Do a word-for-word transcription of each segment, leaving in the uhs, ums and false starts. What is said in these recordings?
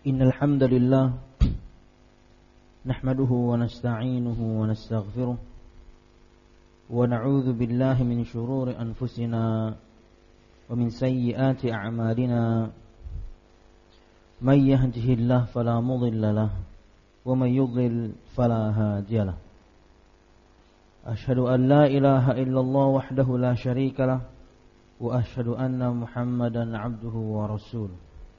إن الحمد لله نحمده ونستعينه ونستغفره ونعوذ بالله من شرور أنفسنا ومن سيئات أعمالنا من يهده الله فلا مضل له ومن يضلل فلا هادي له أشهد أن لا إله إلا الله وحده لا شريك له وأشهد أن محمدا عبده ورسوله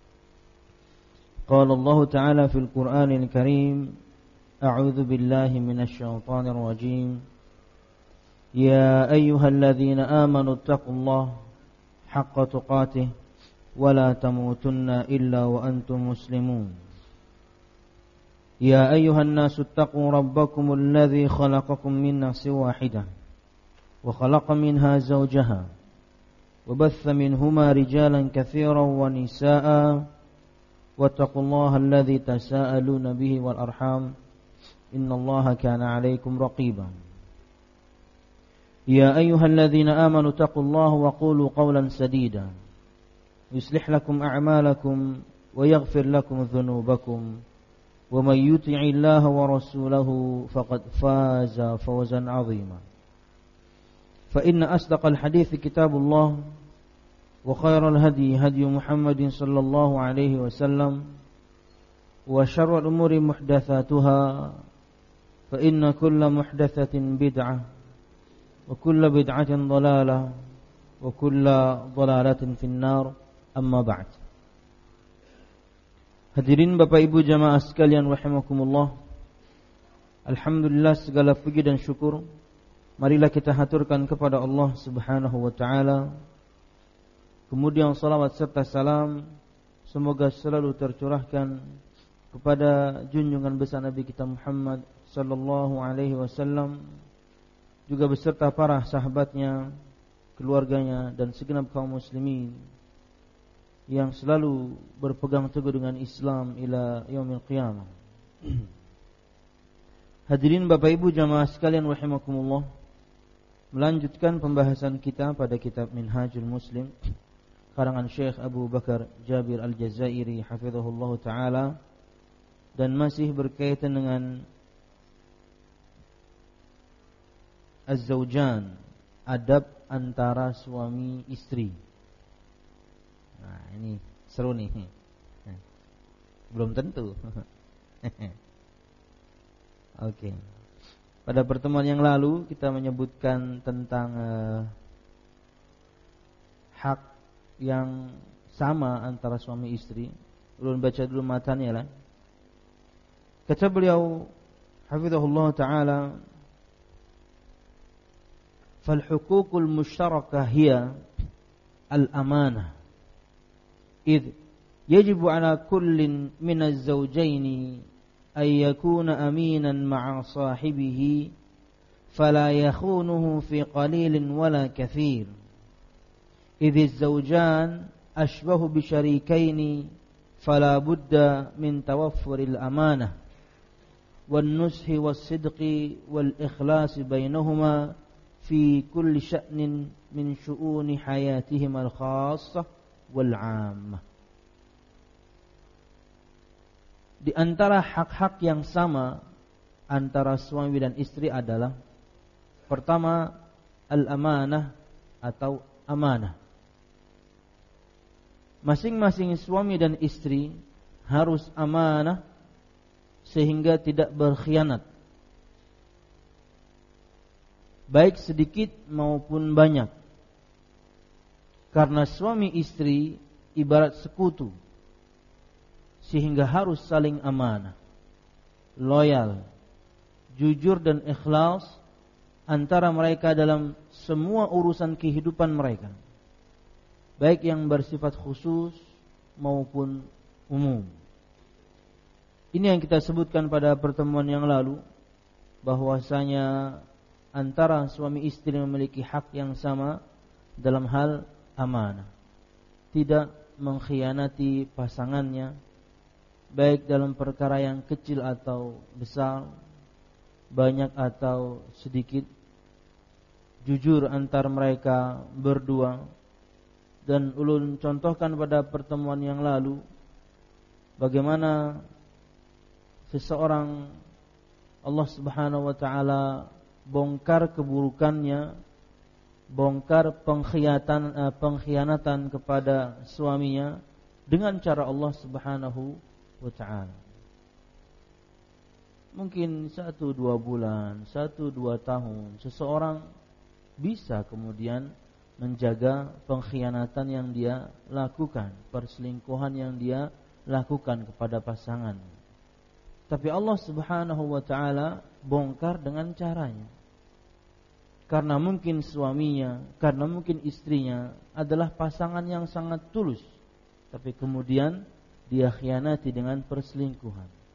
قال الله تعالى في القرآن الكريم أعوذ بالله من الشيطان الرجيم يا أيها الذين آمنوا اتقوا الله حق تقاته ولا تموتن إلا وأنتم مسلمون يا أيها الناس اتقوا ربكم الذي خلقكم من نفس واحدة وخلق منها زوجها وبث منهما رجالا كثيرا ونساء واتقوا الله الذي تساءلون به والأرحام إن الله كان عليكم رقيبا يا أيها الذين آمنوا اتقوا الله وقولوا قولا سديدا يصلح لكم أعمالكم ويغفر لكم ذنوبكم ومن يطع الله ورسوله فقد فاز فوزا عظيما فإن أصدق الحديث كتاب الله وخير الهدي هدي محمد صلى الله عليه وسلم وشر الأمور محدثاتها فإن كل محدثة بدعة وكل بدعة ضلالة وكل ضلالة في النار أما بعد. Hadirin Bapak Ibu jamaah sekalian rahimakumullah. Alhamdulillah segala puji dan syukur marilah kita haturkan kepada Allah Subhanahu wa taala. Kemudian salawat serta salam semoga selalu tercurahkan kepada junjungan besar Nabi kita Muhammad sallallahu alaihi wasallam, juga beserta para sahabatnya, keluarganya dan segenap kaum muslimin yang selalu berpegang teguh dengan Islam ila yaumil qiyamah. Hadirin Bapak Ibu jamaah sekalian rahimakumullah, melanjutkan pembahasan kita pada kitab Minhajul Muslim karangan Syekh Abu Bakar Jabir Al-Jazairi hafizahullah ta'ala, dan masih berkaitan dengan Az-Zawjan, adab antara suami istri. Nah, ini seru nih. Belum tentu. Oke. Pada pertemuan yang lalu kita menyebutkan tentang uh, hak yang sama antara suami istri. Ulun baca dulu matanya lah. Kata beliau hafizahullah ta'ala, فالحقوق المشتركة هي الأمانة إذ يجب على كل من الزوجين أن يكون أمينا مع صاحبه فلا يخونه في قليل ولا كثير إذ الزوجان أشبه بشريكين فلا بد من توفر الأمانة والنصح والصدق والإخلاص بينهما في كل شأن من شؤون حياتهما الخاصة والعامة. Di antara hak-hak yang sama antara suami dan istri adalah pertama al-amanah atau amanah. Masing-masing suami dan istri harus amanah sehingga tidak berkhianat, baik sedikit maupun banyak. Karena suami istri ibarat sekutu, sehingga harus saling amanah, loyal, jujur dan ikhlas antara mereka dalam semua urusan kehidupan mereka, baik yang bersifat khusus maupun umum. Ini yang kita sebutkan pada pertemuan yang lalu, bahwasanya antara suami istri memiliki hak yang sama dalam hal amanah, tidak mengkhianati pasangannya, baik dalam perkara yang kecil atau besar, banyak atau sedikit, jujur antar mereka berdua. Dan ulun contohkan pada pertemuan yang lalu bagaimana seseorang Allah Subhanahu wa taala bongkar keburukannya, bongkar pengkhianatan eh, pengkhianatan kepada suaminya dengan cara Allah Subhanahu wa taala. Mungkin satu dua bulan, satu dua tahun seseorang bisa kemudian menjaga pengkhianatan yang dia lakukan, perselingkuhan yang dia lakukan kepada pasangan. Tapi Allah Subhanahu wa taala bongkar dengan caranya. Karena mungkin suaminya, karena mungkin istrinya adalah pasangan yang sangat tulus, tapi kemudian dia khianati dengan perselingkuhan.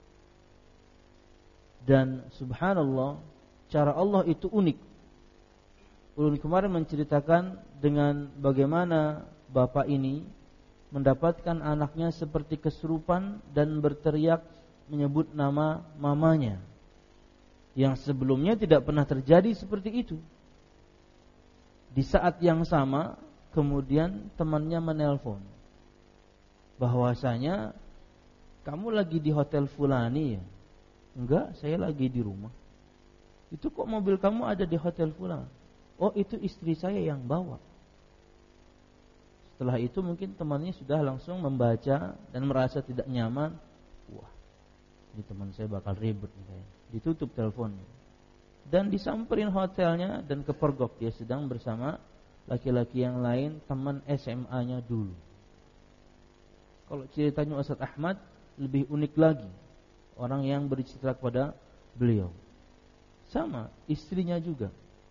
Dan subhanallah, cara Allah itu unik. Ulun kemarin menceritakan dengan bagaimana bapak ini mendapatkan anaknya seperti kesurupan dan berteriak menyebut nama mamanya, yang sebelumnya tidak pernah terjadi seperti itu. Di saat yang sama kemudian temannya menelpon bahwasanya, kamu lagi di hotel fulani ya? Enggak, saya lagi di rumah. Itu kok mobil kamu ada di hotel fulani? Oh, itu istri saya yang bawa. Setelah itu mungkin temannya sudah langsung membaca dan merasa tidak nyaman. Wah, ini teman saya bakal ribut nih. Ditutup teleponnya dan disamperin hotelnya dan kepergok dia sedang bersama laki-laki yang lain, teman S M A-nya dulu. Kalau ceritanya Ustaz Ahmad lebih unik lagi. Orang yang bercerita kepada beliau sama istrinya juga.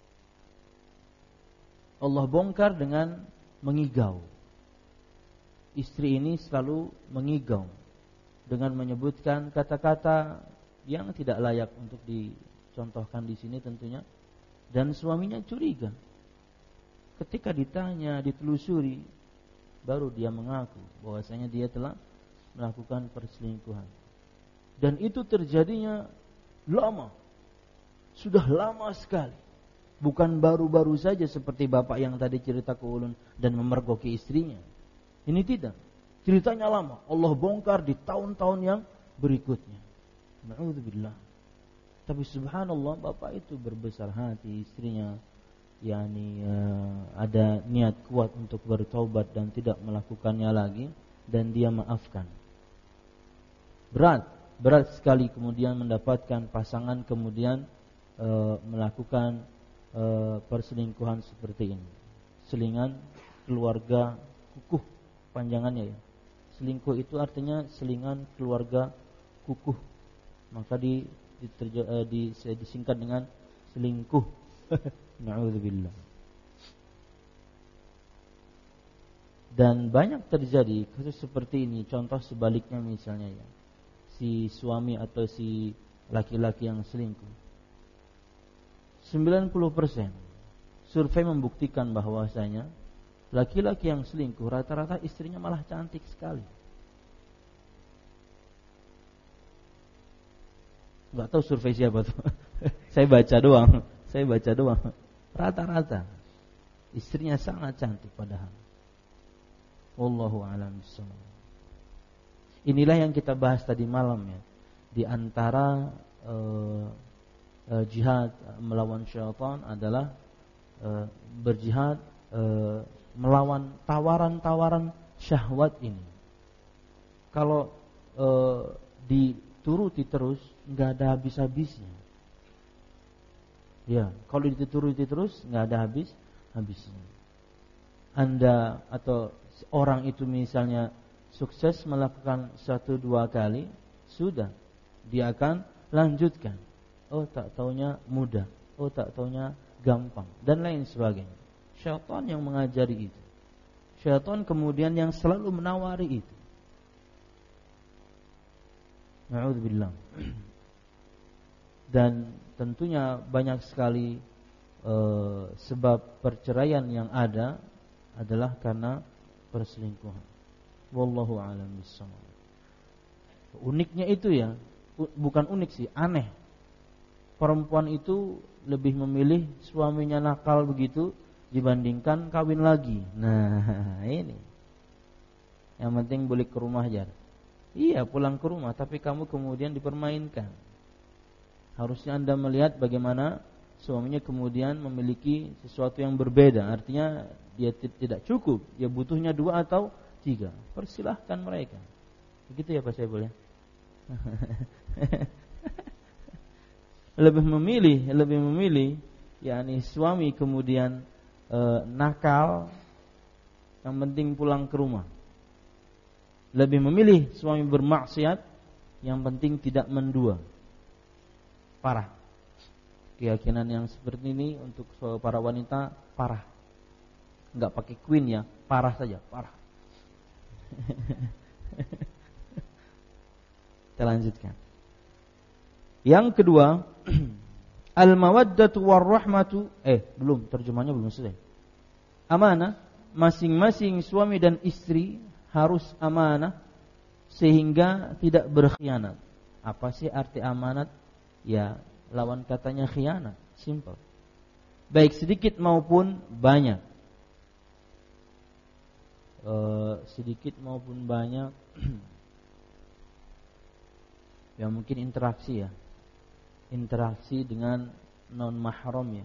Allah bongkar dengan mengigau. Istri ini selalu mengigau dengan menyebutkan kata-kata yang tidak layak untuk dicontohkan di sini tentunya. Dan suaminya curiga. Ketika ditanya, ditelusuri, baru dia mengaku bahwasanya dia telah melakukan perselingkuhan. Dan itu terjadinya lama. Sudah lama sekali. Bukan baru-baru saja seperti bapak yang tadi cerita ke ulun dan memergoki istrinya. Ini tidak. Ceritanya lama. Allah bongkar di tahun-tahun yang berikutnya. Na'udzubillah. Tapi subhanallah, bapak itu berbesar hati, istrinya yakni uh, ada niat kuat untuk bertaubat dan tidak melakukannya lagi, dan dia maafkan. Berat. Berat sekali kemudian mendapatkan pasangan kemudian e, melakukan e, perselingkuhan seperti ini. Selingan keluarga kukuh panjangannya ya. Selingkuh itu artinya selingan keluarga kukuh. Maka di, di, e, di disingkat dengan selingkuh. Na'udzubillah. Dan banyak terjadi kasus seperti ini. Contoh sebaliknya misalnya ya, si suami atau si laki-laki yang selingkuh. sembilan puluh persen survei membuktikan bahwasanya laki-laki yang selingkuh rata-rata istrinya malah cantik sekali. Enggak tahu survei siapa tuh. Saya baca doang, saya baca doang. Rata-rata istrinya sangat cantik padahal. Wallahu a'lam bishawab. Inilah yang kita bahas tadi malam ya. Di antara uh, uh, jihad melawan syaitan adalah uh, berjihad uh, melawan tawaran-tawaran syahwat ini. Kalau uh, dituruti terus, nggak ada habis-habisnya. Ya, kalau dituruti terus, nggak ada habis-habisnya. Anda atau orang itu misalnya sukses melakukan satu dua kali, sudah dia akan lanjutkan. Oh, tak taunya mudah. Oh, tak taunya gampang dan lain sebagainya. Syaitan yang mengajari itu. Syaitan kemudian yang selalu menawari itu. Na'udzubillah. Dan tentunya banyak sekali uh, sebab perceraian yang ada adalah karena perselingkuhan. Wallahu a'lam bishawab. Uniknya itu ya, bukan unik sih, aneh. Perempuan itu lebih memilih suaminya nakal begitu dibandingkan kawin lagi. Nah, ini. Yang penting boleh ke rumah aja. Iya, pulang ke rumah, tapi kamu kemudian dipermainkan. Harusnya Anda melihat bagaimana suaminya kemudian memiliki sesuatu yang berbeda. Artinya dia tidak cukup, dia butuhnya dua atau tiga. Persilahkan mereka. Begitu ya Pak Saiful ya. lebih memilih, lebih memilih, yakni suami kemudian e, nakal, yang penting pulang ke rumah. Lebih memilih suami bermaksiat, yang penting tidak mendua. Parah. Keyakinan yang seperti ini untuk para wanita parah. Enggak pakai queen ya, parah saja, parah. Kita lanjutkan. Yang kedua, al-mawaddatu war-rahmatu, eh belum, terjemahnya belum selesai. Amanah, masing-masing suami dan istri harus amanah sehingga tidak berkhianat. Apa sih arti amanat? Ya, lawan katanya khianat, simple. Baik sedikit maupun banyak. E, sedikit maupun banyak. Ya mungkin interaksi ya. Interaksi dengan non mahram ya.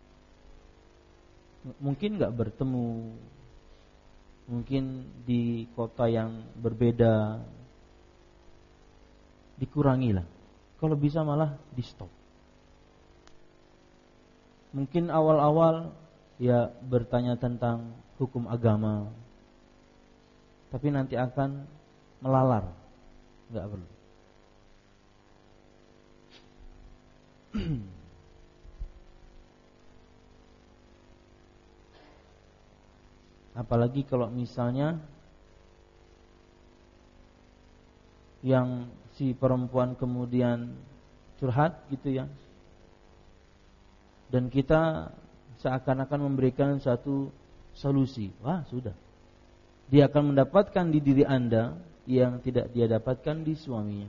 Mungkin enggak bertemu. Mungkin di kota yang berbeda. Dikurangilah. Kalau bisa malah di stop. Mungkin awal-awal ya bertanya tentang hukum agama, tapi nanti akan melalar. Enggak perlu. Apalagi kalau misalnya yang si perempuan kemudian curhat gitu ya, dan kita seakan-akan memberikan satu solusi. Wah sudah, dia akan mendapatkan di diri Anda yang tidak dia dapatkan di suaminya.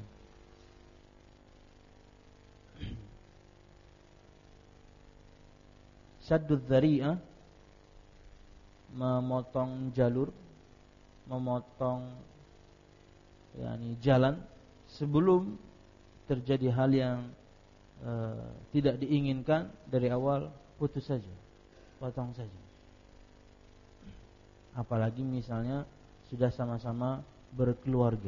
Saddud dzari'ah, memotong jalur, memotong yakni jalan sebelum terjadi hal yang e, tidak diinginkan dari awal, putus saja, potong saja. Apalagi misalnya sudah sama-sama berkeluarga.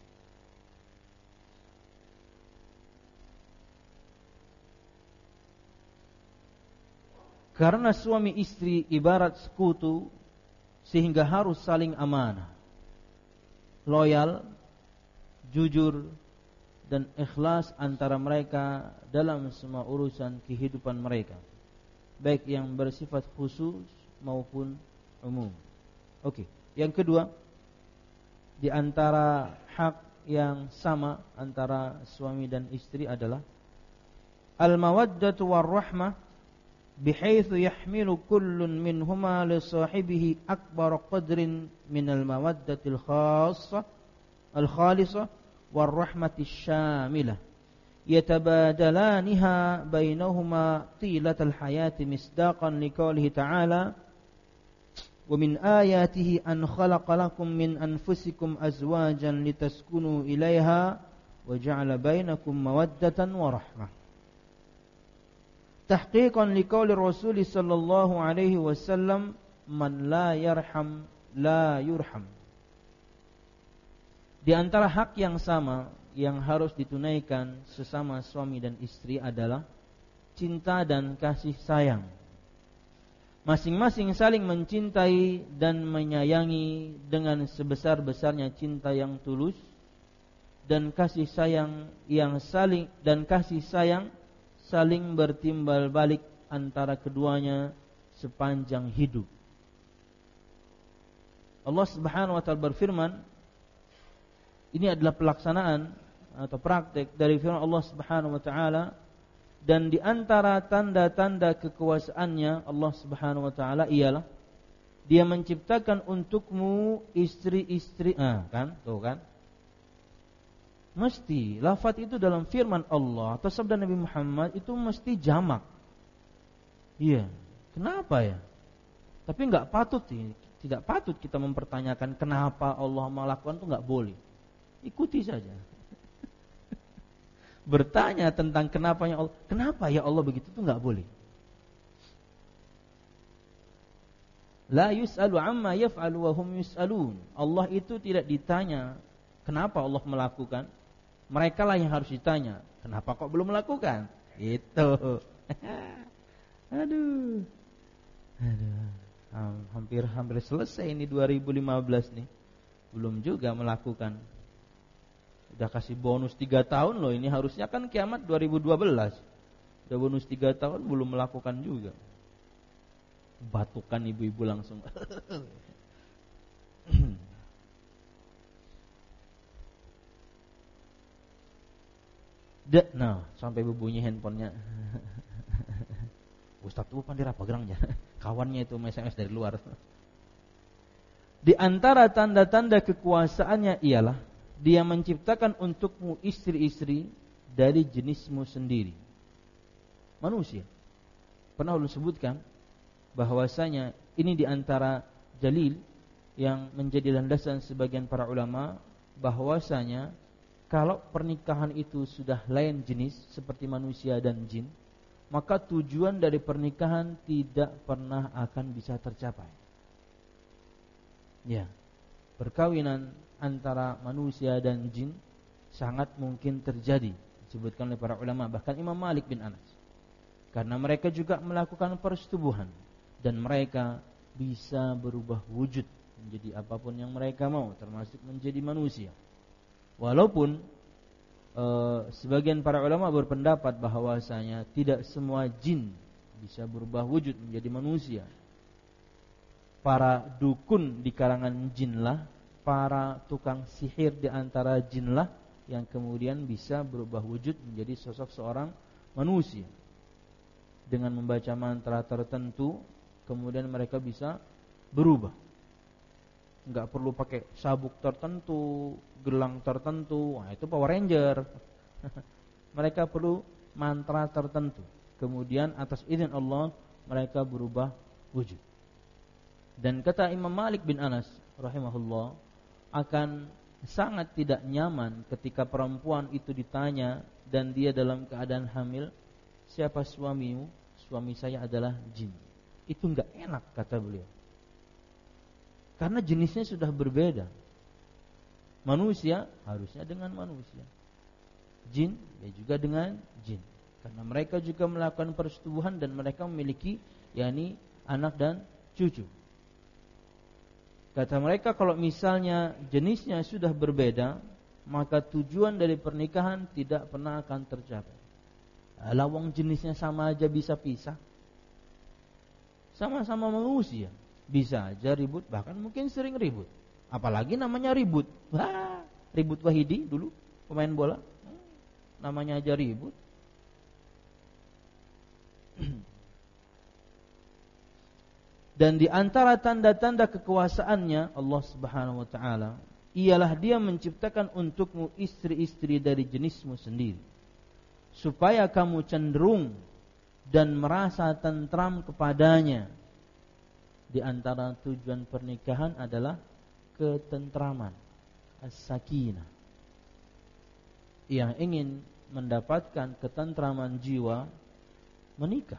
Karena suami istri ibarat sekutu, sehingga harus saling amanah, loyal, jujur, dan ikhlas antara mereka dalam semua urusan kehidupan mereka, baik yang bersifat khusus maupun umum. Oke, yang kedua, di antara hak yang sama antara suami dan istri adalah al-mawaddatu war-rahmah, بحيث يحمل كل منهما لصاحبه أكبر قدر من المودة الخاصة الخالصة والرحمة الشاملة يتبادلانها بينهما طيلة الحياة مصداقا لقوله تعالى ومن آياته أن خلق لكم من أنفسكم أزواجا لتسكنوا إليها وجعل بينكم مودة ورحمة tahqiqan liqauli Rasul sallallahu alaihi wasallam man la yarham la yurham. Di antara hak yang sama yang harus ditunaikan sesama suami dan istri adalah cinta dan kasih sayang. Masing-masing saling mencintai dan menyayangi dengan sebesar-besarnya cinta yang tulus dan kasih sayang yang saling dan kasih sayang saling bertimbal balik antara keduanya sepanjang hidup. Allah Subhanahu wa taala berfirman, ini adalah pelaksanaan atau praktek dari firman Allah Subhanahu wa taala, dan di antara tanda-tanda kekuasaannya Allah Subhanahu wa taala ialah Dia menciptakan untukmu istri-istri. Ah, kan? Tuh kan? Mesti lafaz itu dalam firman Allah atau sabda Nabi Muhammad itu mesti jamak. Iya. Kenapa ya? Tapi enggak patut, tidak patut kita mempertanyakan kenapa Allah melakukan itu, enggak boleh. ikuti saja. Bertanya tentang kenapa ya Allah, kenapa ya Allah begitu itu enggak boleh. La yus'alu amma yaf'alu wa hum yus'alun. Allah itu tidak ditanya kenapa Allah melakukan. Mereka lah yang harus ditanya, kenapa kok belum melakukan? Itu. Aduh. Aduh. Hampir hampir selesai ini dua ribu lima belas nih. Belum juga melakukan. Udah kasih bonus tiga tahun loh, ini harusnya kan kiamat dua ribu dua belas. Udah bonus tiga tahun belum melakukan juga. Batukan ibu-ibu langsung. Dek, nah sampai berbunyi handphonenya. Ustaz tuh pandir apa gerangnya? Kawannya itu S M S dari luar. Di antara tanda-tanda kekuasaannya ialah dia menciptakan untukmu istri-istri dari jenismu sendiri. Manusia. Pernah ulun sebutkan bahwasanya ini di antara dalil yang menjadi landasan sebagian para ulama bahwasanya kalau pernikahan itu sudah lain jenis seperti manusia dan jin, maka tujuan dari pernikahan tidak pernah akan bisa tercapai. Ya, perkawinan antara manusia dan jin sangat mungkin terjadi, disebutkan oleh para ulama, bahkan Imam Malik bin Anas. Karena mereka juga melakukan persetubuhan dan mereka bisa berubah wujud menjadi apapun yang mereka mau, termasuk menjadi manusia. Walaupun e, sebagian para ulama berpendapat bahwasanya tidak semua jin bisa berubah wujud menjadi manusia. Para dukun di kalangan jinlah, para tukang sihir di antara jinlah yang kemudian bisa berubah wujud menjadi sosok seorang manusia dengan membaca mantra tertentu. Kemudian mereka bisa berubah. Enggak perlu pakai sabuk tertentu, gelang tertentu. Wah, itu Power Ranger. Mereka perlu mantra tertentu. Kemudian atas izin Allah mereka berubah wujud. Dan kata Imam Malik bin Anas rahimahullah, akan sangat tidak nyaman ketika perempuan itu ditanya dan dia dalam keadaan hamil, siapa suamimu? Suami saya adalah jin. Itu enggak enak kata beliau. Karena jenisnya sudah berbeda. Manusia harusnya dengan manusia. Jin ya juga dengan jin. Karena mereka juga melakukan persetubuhan dan mereka memiliki yakni anak dan cucu. Kata mereka kalau misalnya jenisnya sudah berbeda, maka tujuan dari pernikahan tidak pernah akan tercapai. Lawang jenisnya sama aja bisa pisah. Sama-sama manusia, bisa aja ribut, bahkan mungkin sering ribut. Apalagi namanya ribut. Wah, ribut Wahidi dulu pemain bola, namanya aja ribut. Dan di antara tanda-tanda kekuasaannya Allah Subhanahu wa taala ialah dia menciptakan untukmu istri-istri dari jenismu sendiri, supaya kamu cenderung dan merasa tentram kepadanya. Di antara tujuan pernikahan adalah ketentraman, as-sakinah. Yang ingin mendapatkan ketentraman jiwa, menikah.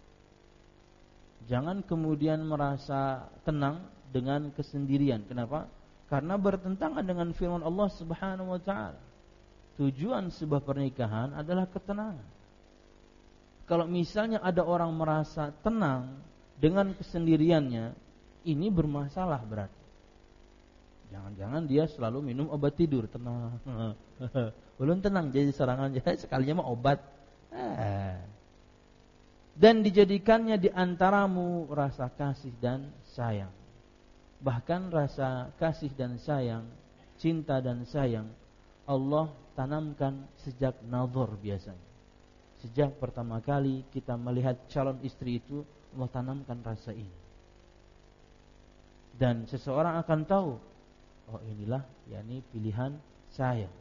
Jangan kemudian merasa tenang dengan kesendirian. Kenapa? Karena bertentangan dengan firman Allah Subhanahu wa taala. Tujuan sebuah pernikahan adalah ketenangan. Kalau misalnya ada orang merasa tenang dengan kesendiriannya, ini bermasalah berarti. Jangan-jangan dia selalu minum obat tidur, tenang. Belum tenang jadi serangan, jadi sekalinya mah obat. Dan dijadikannya di antaramu rasa kasih dan sayang. Bahkan rasa kasih dan sayang, cinta dan sayang, Allah tanamkan sejak nazar biasanya. Sejak pertama kali kita melihat calon istri itu, Allah tanamkan rasa ini. Dan seseorang akan tahu, oh inilah yakni pilihan saya.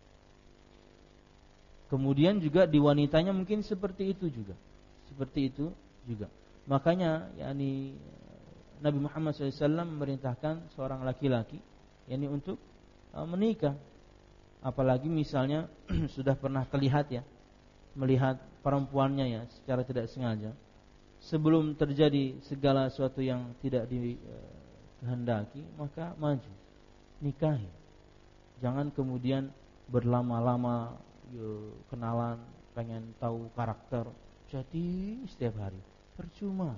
Kemudian juga di wanitanya mungkin seperti itu juga. Seperti itu juga. Makanya yakni Nabi Muhammad shallallahu alaihi wasallam memerintahkan seorang laki-laki yakni untuk uh, menikah. apalagi misalnya sudah pernah terlihat ya, melihat perempuannya ya secara tidak sengaja, sebelum terjadi segala sesuatu yang tidak dikehendaki, maka maju nikahi. Jangan kemudian berlama-lama yo, kenalan, pengen tahu karakter, jadi setiap hari percuma.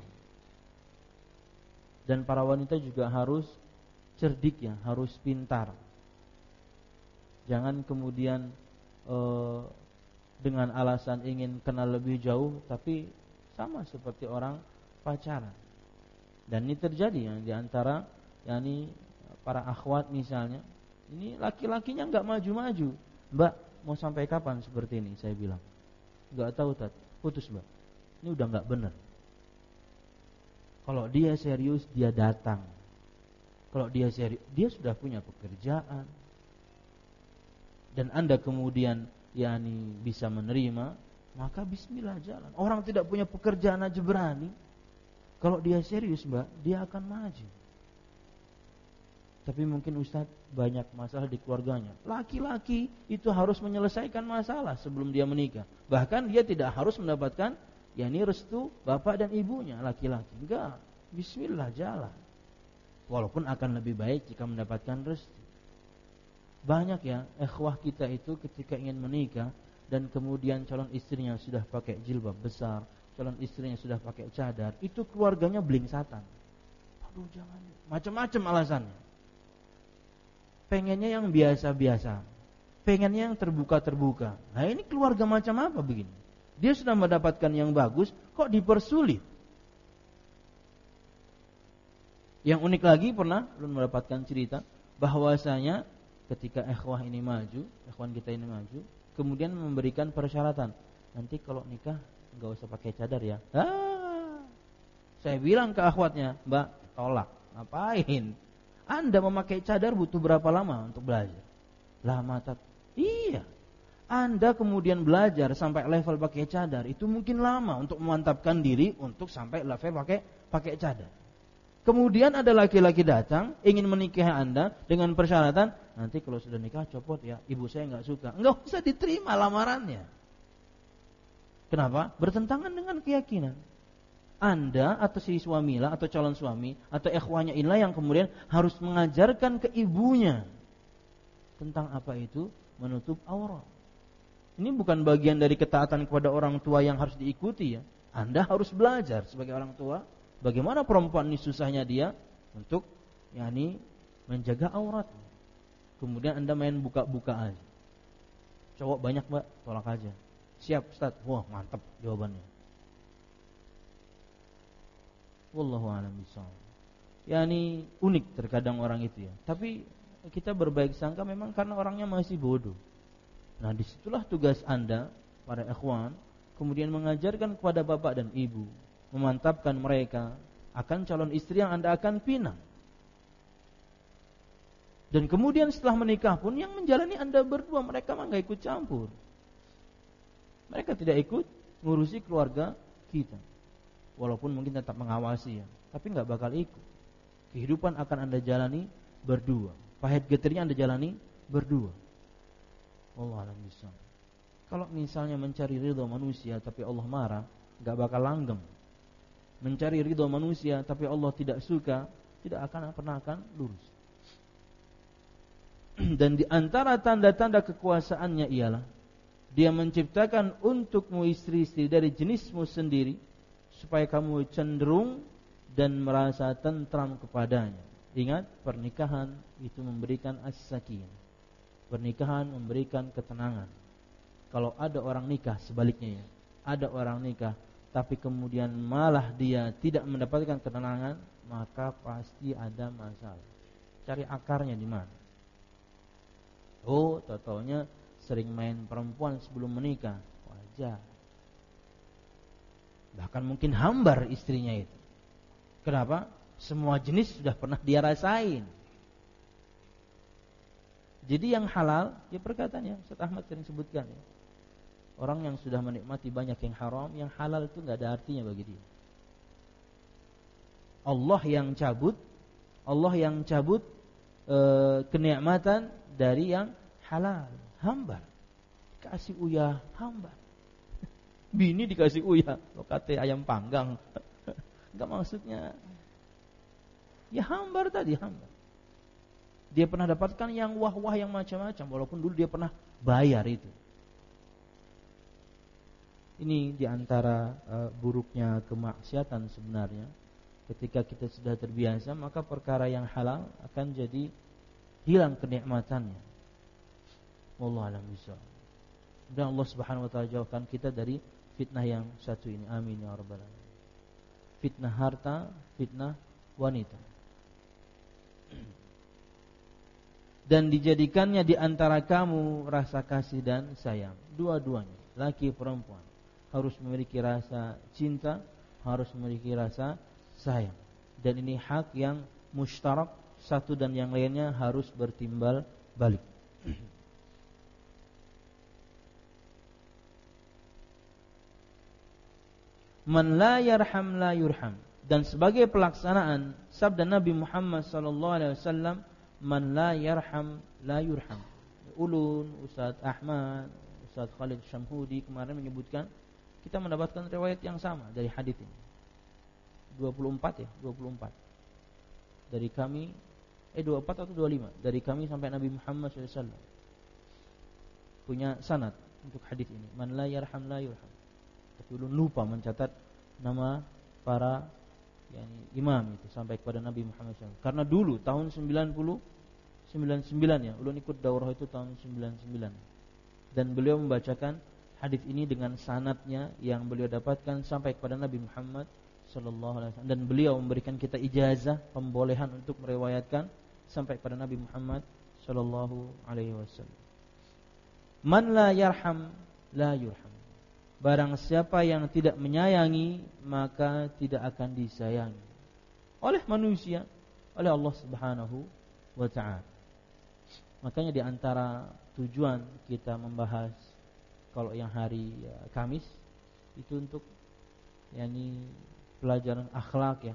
Dan para wanita juga harus cerdik ya, harus pintar. Jangan kemudian eh, dengan alasan ingin kenal lebih jauh, tapi sama seperti orang pacaran. Dan ini terjadi ya di antara yakni para akhwat misalnya. Ini laki-lakinya enggak maju-maju. Mbak, mau sampai kapan seperti ini? Saya bilang. Enggak tahu, Tat. Putus, Mbak. Ini udah enggak benar. Kalau dia serius, dia datang. Kalau dia serius, dia sudah punya pekerjaan. Dan Anda kemudian yakni bisa menerima, maka bismillah jalan. Orang tidak punya pekerjaan aja berani. Kalau dia serius, Mbak, dia akan maju. Tapi mungkin Ustadz banyak masalah di keluarganya. Laki-laki itu harus menyelesaikan masalah sebelum dia menikah. Bahkan dia tidak harus mendapatkan yakni restu bapak dan ibunya, laki-laki. Enggak, bismillah jalan. Walaupun akan lebih baik jika mendapatkan restu. Banyak ya ikhwah kita itu ketika ingin menikah dan kemudian calon istrinya sudah pakai jilbab besar, calon istrinya sudah pakai cadar, itu keluarganya blingsatan. Aduh jangan, macam-macam alasannya. Pengennya yang biasa-biasa, pengennya yang terbuka-terbuka. Nah ini keluarga macam apa begini? Dia sudah mendapatkan yang bagus, kok dipersulit? Yang unik lagi pernah belum mendapatkan cerita bahwasanya ketika ikhwah ini maju, ikhwan kita ini maju, kemudian memberikan persyaratan. Nanti kalau nikah enggak usah pakai cadar ya. Ah, saya bilang ke akhwatnya, Mbak, tolak. Ngapain? Anda memakai cadar butuh berapa lama untuk belajar? Lama, Tat. Iya. Anda kemudian belajar sampai level pakai cadar, itu mungkin lama untuk memantapkan diri untuk sampai level pakai pakai cadar. Kemudian ada laki-laki datang ingin menikahi Anda dengan persyaratan, nanti kalau sudah nikah copot ya, ibu saya enggak suka. Enggak usah diterima lamarannya. Kenapa? Bertentangan dengan keyakinan. Anda atau si suamilah atau calon suami atau ikhwahnya inilah yang kemudian harus mengajarkan ke ibunya tentang apa itu menutup aurat. Ini bukan bagian dari ketaatan kepada orang tua yang harus diikuti ya. Anda harus belajar sebagai orang tua bagaimana perempuan ini susahnya dia untuk yakni menjaga aurat. Kemudian Anda main buka-buka aja. Cowok banyak, Mbak, tolak aja. Siap, Ustaz. Wah, mantap jawabannya. Wallahu a'lam bishawab. Yani unik terkadang orang itu ya. Tapi kita berbaik sangka memang karena orangnya masih bodoh. Nah, disitulah tugas Anda para ikhwan kemudian mengajarkan kepada bapak dan ibu, memantapkan mereka akan calon istri yang Anda akan pinang. Dan kemudian setelah menikah pun yang menjalani Anda berdua, mereka mah enggak ikut campur. Mereka tidak ikut ngurusi keluarga kita. Walaupun mungkin tetap mengawasi ya, tapi enggak bakal ikut. Kehidupan akan Anda jalani berdua. Pahit getirnya Anda jalani berdua. Wallahu a'lam bishawab. Kalau misalnya mencari ridha manusia tapi Allah marah, enggak bakal langgeng. Mencari ridha manusia tapi Allah tidak suka, tidak akan pernah akan lurus. Dan di antara tanda-tanda kekuasaannya ialah dia menciptakan untukmu istri-istri dari jenismu sendiri supaya kamu cenderung dan merasa tentram kepadanya. Ingat, pernikahan itu memberikan as-sakinah. Pernikahan memberikan ketenangan. Kalau ada orang nikah sebaliknya ya, ada orang nikah tapi kemudian malah dia tidak mendapatkan ketenangan, maka pasti ada masalah. Cari akarnya di mana? Oh, tau-taunya sering main perempuan sebelum menikah. Wajar. Bahkan mungkin hambar istrinya itu. Kenapa? Semua jenis sudah pernah dia rasain. Jadi yang halal, ya perkataannya Ustaz Ahmad sering sebutkan ya. Orang yang sudah menikmati banyak yang haram, yang halal itu enggak ada artinya bagi dia. Allah yang cabut, Allah yang cabut e, kenikmatan dari yang halal. hambar. Dikasih uyah, hambar. Bini dikasih uyah, lo kata ayam panggang. Enggak, maksudnya ya hambar tadi, hambar. Dia pernah dapatkan yang wah-wah, yang macam-macam, walaupun dulu dia pernah bayar itu. Ini diantara uh, buruknya kemaksiatan sebenarnya. Ketika kita sudah terbiasa, maka perkara yang halal akan jadi hilang kenikmatannya. Wallahu a'lam bishawab. Dan Allah Subhanahu wa taala jauhkan kita dari fitnah yang satu ini. Amin ya rabbal alamin. Fitnah harta, fitnah wanita. Dan dijadikannya di antara kamu rasa kasih dan sayang, dua-duanya, laki perempuan, harus memiliki rasa cinta, harus memiliki rasa sayang. Dan ini hak yang mustarak, satu dan yang lainnya harus bertimbal balik. Man la yarham la yurham. Dan sebagai pelaksanaan sabda Nabi Muhammad sallallahu alaihi wasallam, man la yarham la yurham. Ulun, Ustaz Ahmad, Ustaz Khalid Syamhudi kemarin menyebutkan, kita mendapatkan riwayat yang sama dari hadis ini. dua puluh empat ya, dua puluh empat. Dari kami eh dua puluh empat atau dua puluh lima, dari kami sampai Nabi Muhammad sallallahu alaihi wasallam. Punya sanad untuk hadis ini. Man la yarham la yurham. Tapi ulun lupa mencatat nama para yani imam itu sampai kepada Nabi Muhammad shallallahu alaihi wasallam. Karena dulu tahun sembilan puluh sembilan ya, ulun ikut daurah itu tahun sembilan puluh sembilan. Dan beliau membacakan hadis ini dengan sanadnya yang beliau dapatkan sampai kepada Nabi Muhammad sallallahu alaihi wasallam, dan beliau memberikan kita ijazah pembolehan untuk meriwayatkan sampai kepada Nabi Muhammad sallallahu alaihi wasallam. Man la yarham la yurham. Barang siapa yang tidak menyayangi, maka tidak akan disayangi oleh manusia, oleh Allah Subhanahu wa ta'ala. Makanya di antara tujuan kita membahas kalau yang hari ya, Kamis itu untuk yakni pelajaran akhlak ya,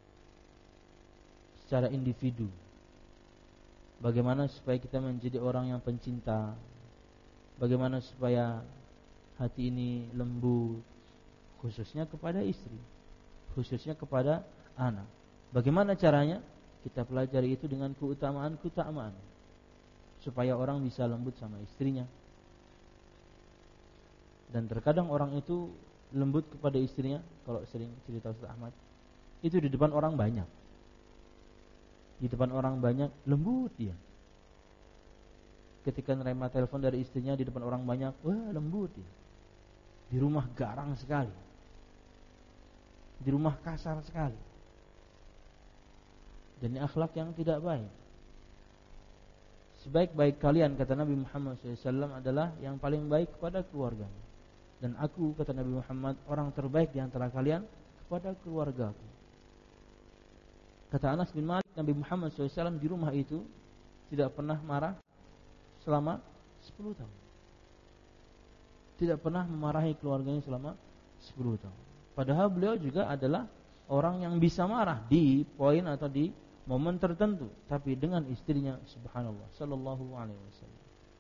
secara individu. Bagaimana supaya kita menjadi orang yang pencinta, bagaimana supaya hati ini lembut, khususnya kepada istri, khususnya kepada anak. Bagaimana caranya? Kita pelajari itu dengan keutamaan-keutamaan, supaya orang bisa lembut sama istrinya. Dan terkadang orang itu lembut kepada istrinya, kalau sering cerita Ustaz Ahmad, itu di depan orang banyak. Di depan orang banyak lembut dia. Ketika nerima telepon dari istrinya di depan orang banyak, wah lembut dia. Di rumah garang sekali, di rumah kasar sekali. Dan ini akhlak yang tidak baik. Sebaik-baik kalian, kata Nabi Muhammad shallallahu alaihi wasallam, adalah yang paling baik kepada keluarganya. Dan aku, kata Nabi Muhammad, orang terbaik di antara kalian kepada keluargaku. Kata Anas bin Malik, Nabi Muhammad shallallahu alaihi wasallam di rumah itu tidak pernah marah selama sepuluh tahun. Tidak pernah memarahi keluarganya selama sepuluh tahun. Padahal beliau juga adalah orang yang bisa marah di poin atau di momen tertentu, tapi dengan istrinya, subhanallah, sallallahu alaihi wasallam.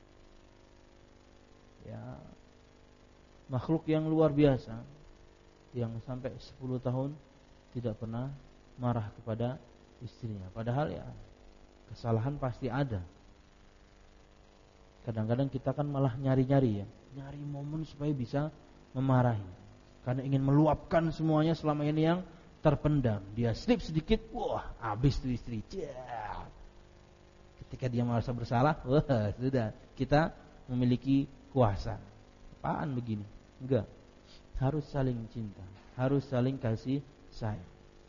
Ya, makhluk yang luar biasa yang sampai sepuluh tahun tidak pernah marah kepada istrinya. Padahal ya kesalahan pasti ada. Kadang-kadang kita kan malah nyari-nyari ya, nyari momen supaya bisa memarahi, karena ingin meluapkan semuanya selama ini yang terpendam. Dia slip sedikit, wah habis tuh istri. Cia. Ketika dia merasa bersalah, wah sudah, kita memiliki kuasa. Apaan begini? Enggak. Harus saling cinta, harus saling kasih sayang.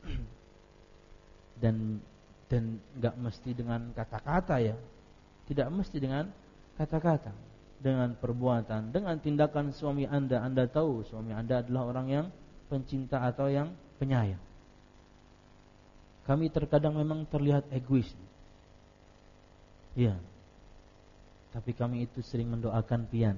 Dan dan enggak mesti dengan kata-kata ya. Tidak mesti dengan kata-kata, dengan perbuatan, dengan tindakan suami Anda. Anda tahu suami Anda adalah orang yang pencinta atau yang penyayang. Kami terkadang memang terlihat egois, ya, tapi kami itu sering mendoakan pian.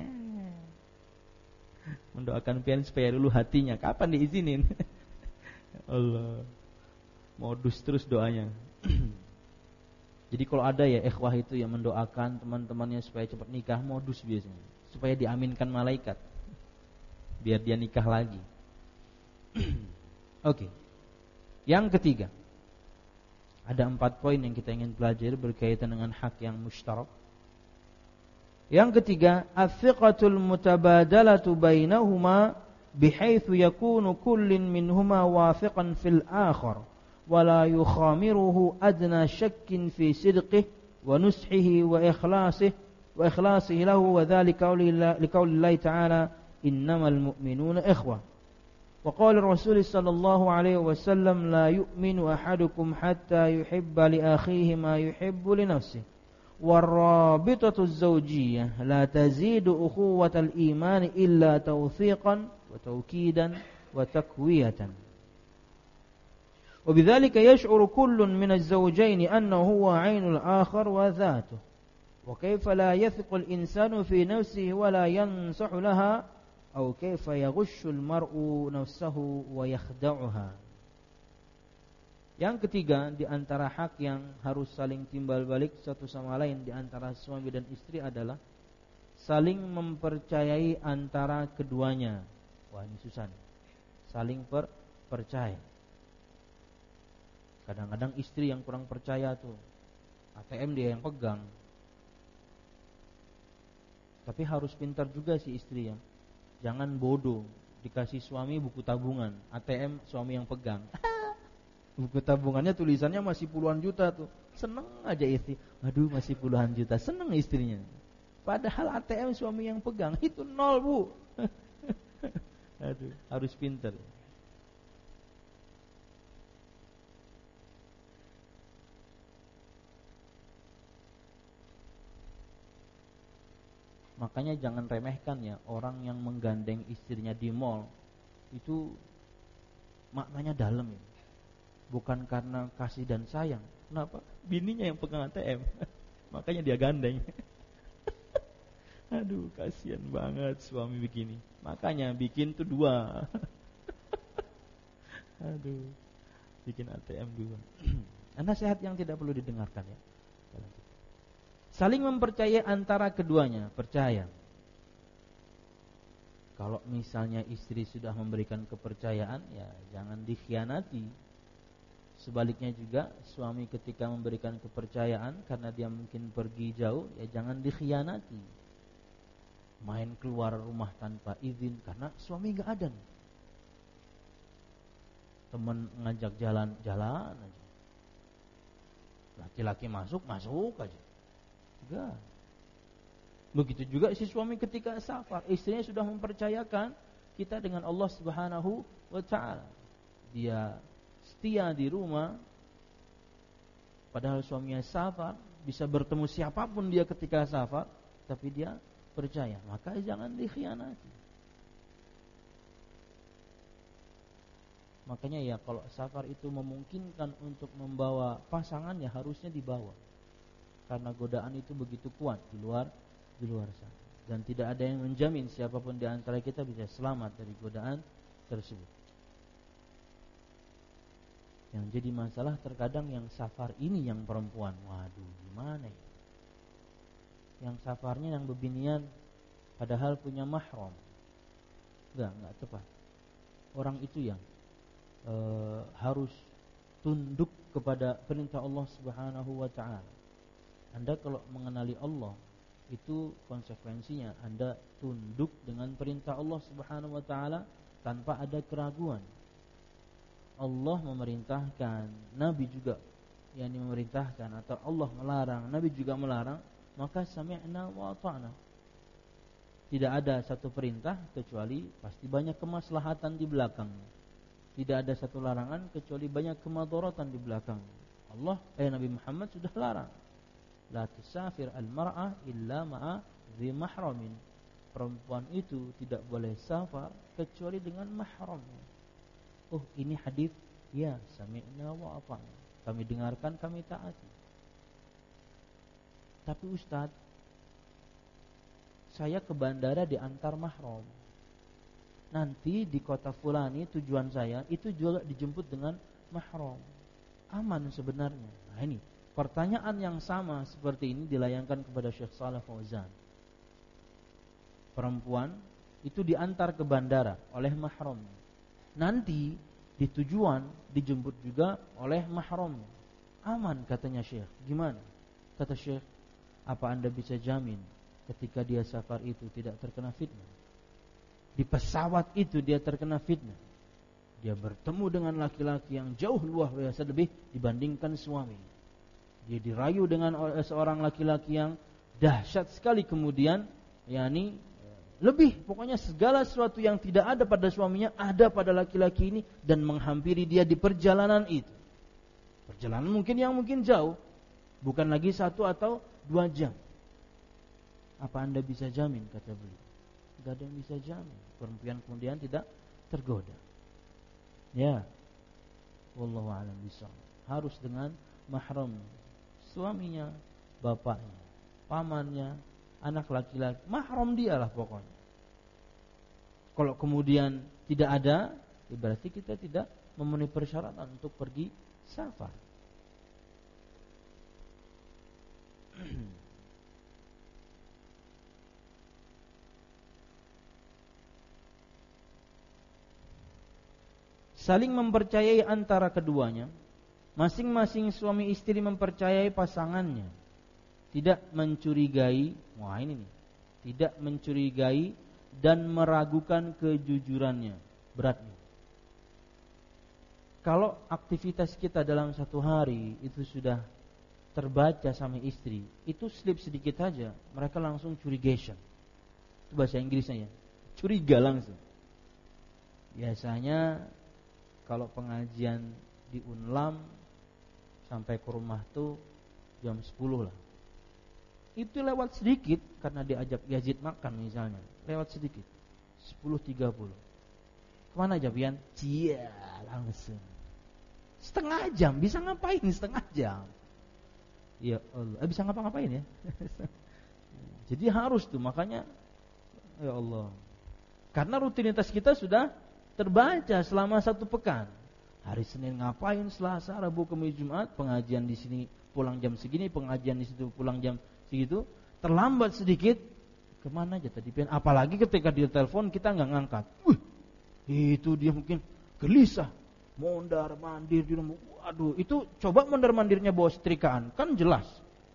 Mendoakan pian supaya dulu hatinya kapan diizinin. Allah, modus terus doanya. Jadi kalau ada ya ikhwah itu yang mendoakan teman-temannya supaya cepat nikah, modus biasanya, supaya diaminkan malaikat, biar dia nikah lagi. Oke. Okay. Yang ketiga, ada empat poin yang kita ingin pelajari berkaitan dengan hak yang musytarak. Yang ketiga, athiqatul mutabadalatu bainahuma bihaitsu yakunu kullin minhuma wafiqan fil akhar wa la yukhamiruhu adna shakkin fi sidqihi wa nushihi wa ikhlasihi wa ikhlasihi lahu wa dhalika liqaulillahi ta'ala innamal mu'minuna ikhwah. Wa qala Rasul sallallahu alaihi wasallam la yu'minu ahadukum hatta yuhibba li akhihi ma yuhibbu li nafsihi. Warrabitatu az-zawjiyyah la tazidu ukhuwatal iman illa tawthiqan wa tawkidan wa takwiyatan. وبذلك يشعر كل من الزوجين أنه هو عين الآخر وذاته وكيف لا يثق الإنسان في نفسه ولا ينصح لها أو كيف يغش المرء نفسه ويخدعها. Yang ketiga, di antara hak yang harus saling timbal balik satu sama lain di antara suami dan istri adalah saling mempercayai antara keduanya. Wah, ini susah nih. Saling per- percaya. Kadang-kadang istri yang kurang percaya tuh, A T M dia yang pegang. Tapi harus pintar juga si istri ya. Jangan bodoh, dikasih suami buku tabungan, A T M suami yang pegang. Buku tabungannya tulisannya masih puluhan juta tuh. Seneng aja istri. Aduh, masih puluhan juta. Seneng istrinya. Padahal A T M suami yang pegang itu nol, Bu. Aduh, harus pintar. Makanya jangan remehkan ya orang yang menggandeng istrinya di mall. Itu maknanya dalam ya. Bukan karena kasih dan sayang. Kenapa? Bininya yang pegang A T M. Makanya dia gandeng. Aduh, kasihan banget suami begini. Makanya bikin tuh dua. Aduh, bikin A T M dua. Nasihat yang tidak perlu didengarkan ya. Saling mempercayai antara keduanya, percaya. Kalau misalnya istri sudah memberikan kepercayaan, ya jangan dikhianati. Sebaliknya juga suami ketika memberikan kepercayaan karena dia mungkin pergi jauh, ya jangan dikhianati. Main keluar rumah tanpa izin karena suami enggak ada nih. Teman ngajak jalan-jalan aja. Laki-laki masuk, masuk aja. Enggak. Begitu juga si suami ketika safar, istrinya sudah mempercayakan kita dengan Allah Subhanahu wa taala. Dia setia di rumah, padahal suaminya safar, bisa bertemu siapapun dia ketika safar, tapi dia percaya, maka jangan dikhianati. Makanya ya kalau safar itu memungkinkan untuk membawa pasangan, ya harusnya dibawa. Karena godaan itu begitu kuat di luar di luar sana, dan tidak ada yang menjamin siapapun di antara kita bisa selamat dari godaan tersebut. Yang jadi masalah terkadang yang safar ini yang perempuan. Waduh, gimana ya? Yang safarnya yang bebinian padahal punya mahram. Enggak, enggak tepat. Orang itu yang e, harus tunduk kepada perintah Allah Subhanahu wa taala. Anda kalau mengenali Allah, itu konsekuensinya Anda tunduk dengan perintah Allah Subhanahu wa taala tanpa ada keraguan. Allah memerintahkan, Nabi juga yang memerintahkan, atau Allah melarang, Nabi juga melarang, maka sami'na wa ata'na. Tidak ada satu perintah kecuali pasti banyak kemaslahatan di belakangnya. Tidak ada satu larangan kecuali banyak kemadaratan di belakangnya. Allah, eh Nabi Muhammad sudah larang. La tusafir al-mar'ah illa ma'a dhi mahramin. Perempuan itu tidak boleh safar kecuali dengan mahramnya. Oh, ini hadis, ya, sami'na wa ata'na. Kami dengarkan, kami taati. Tapi Ustaz, saya ke bandara diantar mahram. Nanti di kota fulani tujuan saya itu juga dijemput dengan mahram. Aman sebenarnya. Nah ini, Pertanyaan yang sama seperti ini dilayangkan kepada Syekh Shalih Fauzan. Perempuan itu diantar ke bandara oleh mahram. Nanti di tujuan dijemput juga oleh mahram. Aman katanya Syekh. Gimana? Kata Syekh, apa Anda bisa jamin ketika dia safar itu tidak terkena fitnah? Di pesawat itu dia terkena fitnah. Dia bertemu dengan laki-laki yang jauh luar biasa lebih dibandingkan suami. Dia dirayu dengan seorang laki-laki yang dahsyat sekali, kemudian yakni lebih, pokoknya segala sesuatu yang tidak ada pada suaminya ada pada laki-laki ini dan menghampiri dia di perjalanan itu. Perjalanan mungkin yang mungkin jauh, bukan lagi satu atau dua jam. Apa Anda bisa jamin, kata beliau? Tidak ada yang bisa jamin. Perempuan kemudian tidak tergoda. Ya, wallahu a'lam bishawab. Harus dengan mahram, suaminya, bapaknya, pamannya, anak laki-laki, mahram dia lah pokoknya. Kalau kemudian tidak ada, berarti kita tidak memenuhi persyaratan untuk pergi safar. Saling mempercayai antara keduanya. Masing-masing suami istri mempercayai pasangannya. Tidak mencurigai, wah ini nih, tidak mencurigai dan meragukan kejujurannya. Berat nih. Kalau aktivitas kita dalam satu hari itu sudah terbaca sama istri, itu slip sedikit saja, mereka langsung curigation. Itu bahasa Inggrisnya ya, curiga langsung. Biasanya kalau pengajian di Unlam sampai ke rumah tuh jam sepuluh lah. Itu lewat sedikit karena diajak Yazid makan misalnya, lewat sedikit sepuluh tiga puluh. Kemana aja Pian? Cia, langsung setengah jam, bisa ngapain setengah jam? Ya Allah, eh, bisa ngapa-ngapain ya? Jadi harus tuh, makanya ya Allah, karena rutinitas kita sudah terbaca selama satu pekan. Hari Senin ngapain, Selasa, Rabu, Kamis, Jumat, pengajian di sini pulang jam segini, pengajian di situ pulang jam segitu. Terlambat sedikit, kemana aja tadi Pian? Apalagi ketika dia telepon kita nggak ngangkat. Wih, itu dia mungkin gelisah, mondar mandir di rumah. Waduh, itu coba mondar mandirnya bawa setrikaan, kan jelas.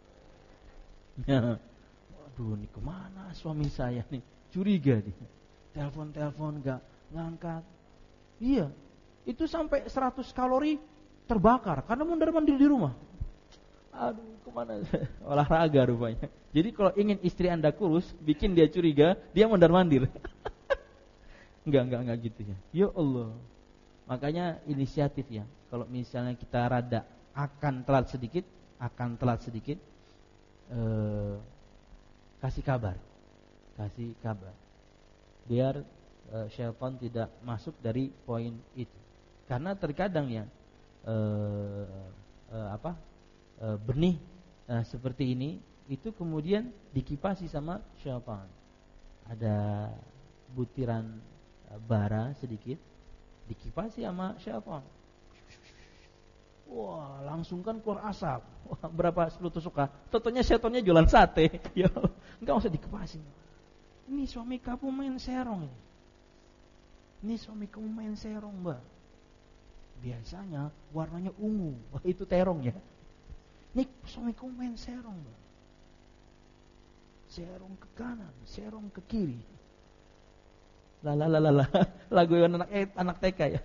Ya, waduh, ini kemana suami saya nih? Curiga dia. Telepon-telepon nggak ngangkat. Iya, itu sampai seratus kalori terbakar karena mondar mandir di rumah. Aduh, kemana? Olahraga rupanya. Jadi kalau ingin istri Anda kurus, bikin dia curiga, dia mondar mandir. Enggak, enggak, enggak gitu ya. Ya Allah. Makanya inisiatif ya. Kalau misalnya kita rada akan telat sedikit, akan telat sedikit, eh, kasih kabar, kasih kabar, biar eh, syaitan tidak masuk dari poin itu. Karena terkadang ya, eh, eh, apa, eh, benih eh, seperti ini itu kemudian dikipasi sama syaitan. Ada butiran eh, bara sedikit, dikipasi sama syaitan. Wah, langsung kan keluar asap. Wah, berapa sepuluh tusuk? Tentunya syaitannya jualan sate. Ya, enggak usah dikepasin. Ini suami kamu main serong ini. Ini suami kamu main serong, Mbak. Biasanya warnanya ungu. Wah, itu terong ya. Ini suami kamu main serong, Mbak. Serong ke kanan, serong ke kiri. La la la la la. Lagu anak eh, anak T K ya.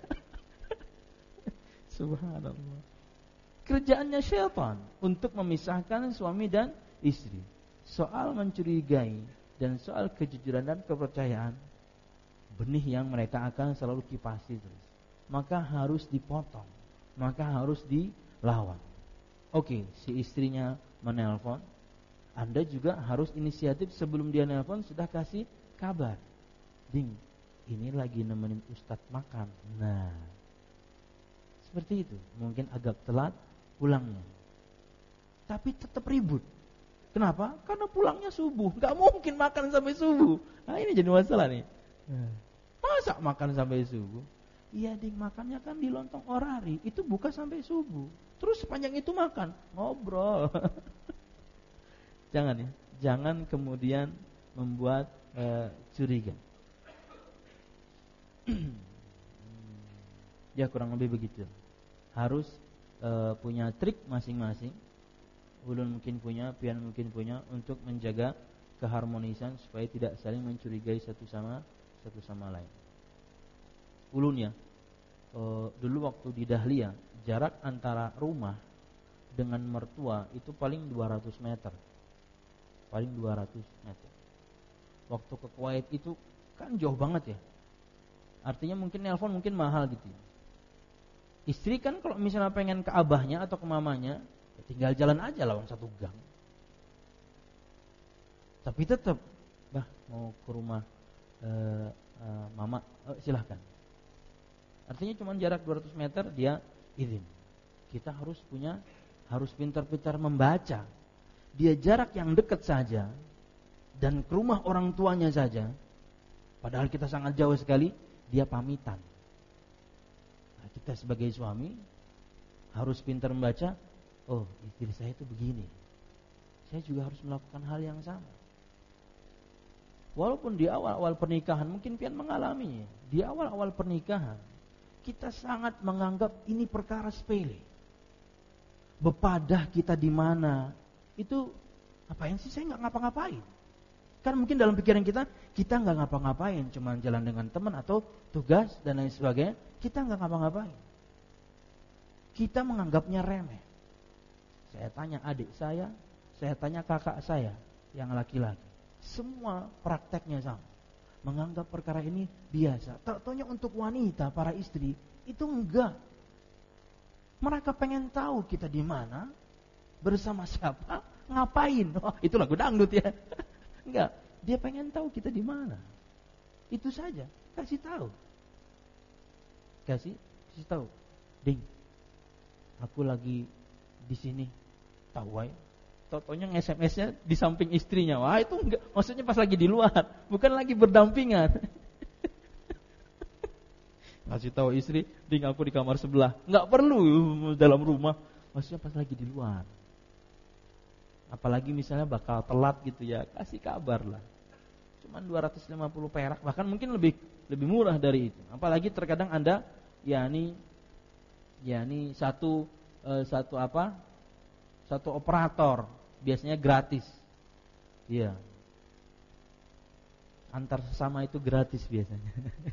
Subhanallah. Kerjaannya syaitan untuk memisahkan suami dan istri. Soal mencurigai dan soal kejujuran dan kepercayaan, benih yang mereka akan selalu kipasi terus. Maka harus dipotong, maka harus dilawan. Oke, si istrinya menelpon, Anda juga harus inisiatif sebelum dia nelpon sudah kasih kabar. Ding, ini lagi nemenin Ustadz makan. Nah, seperti itu. Mungkin agak telat pulangnya, tapi tetap ribut. Kenapa? Karena pulangnya subuh. Gak mungkin makan sampai subuh. Nah, ini jadi masalah nih. Masa makan sampai subuh? Iya ding, makannya kan di lontong orari, itu buka sampai subuh. Terus sepanjang itu makan, ngobrol. Jangan ya, jangan kemudian membuat uh, curiga. Ya kurang lebih begitu. Harus uh, punya trik masing-masing. Ulun mungkin punya, pian mungkin punya, untuk menjaga keharmonisan supaya tidak saling mencurigai satu sama satu sama lain. Ulun ya, uh, dulu waktu di Dahlia, jarak antara rumah dengan mertua itu paling dua ratus meter. Paling dua ratus meter. Waktu ke Kuwait itu kan jauh banget ya. Artinya mungkin nelpon mungkin mahal gitu ya. Istri kan kalau misalnya pengen ke abahnya atau ke mamanya, ya tinggal jalan aja lawang satu gang. Tapi tetap, bah mau ke rumah uh, uh, mama, uh, silahkan. Artinya cuma jarak dua ratus meter dia izin. Kita harus punya, harus pintar-pintar membaca. Dia jarak yang dekat saja dan ke rumah orang tuanya saja, padahal kita sangat jauh sekali, dia pamitan. Nah, kita sebagai suami harus pintar membaca. Oh, istri saya itu begini, saya juga harus melakukan hal yang sama. Walaupun di awal-awal pernikahan mungkin pian mengalami, di awal-awal pernikahan kita sangat menganggap ini perkara sepele. Bepadah kita di mana? Itu ngapain sih, saya nggak ngapa-ngapain. Kan mungkin dalam pikiran kita, kita nggak ngapa-ngapain, cuma jalan dengan teman atau tugas dan lain sebagainya. Kita nggak ngapa-ngapain. Kita menganggapnya remeh. Saya tanya adik saya, saya tanya kakak saya yang laki-laki, semua prakteknya sama. Menganggap perkara ini biasa. Tak taunya untuk wanita, para istri itu enggak. Mereka pengen tahu kita di mana, bersama siapa, ngapain. Oh, itu lagu dangdut ya. Enggak, dia pengen tahu kita di mana. Itu saja, kasih tahu. Kasih, kasih tahu. Ding, aku lagi di sini. Tahu aja. Totonya nge-S M S-nya di samping istrinya. Wah, itu enggak, maksudnya pas lagi di luar, bukan lagi berdampingan. Kasih tahu istri, ding aku di kamar sebelah. Enggak perlu dalam rumah. Maksudnya pas lagi di luar. Apalagi misalnya bakal telat gitu ya, kasih kabar lah. Cuman dua ratus lima puluh perak, bahkan mungkin lebih lebih murah dari itu. Apalagi terkadang Anda yakni yakni satu eh, satu apa? Satu operator biasanya gratis. Iya. Antar sesama itu gratis biasanya.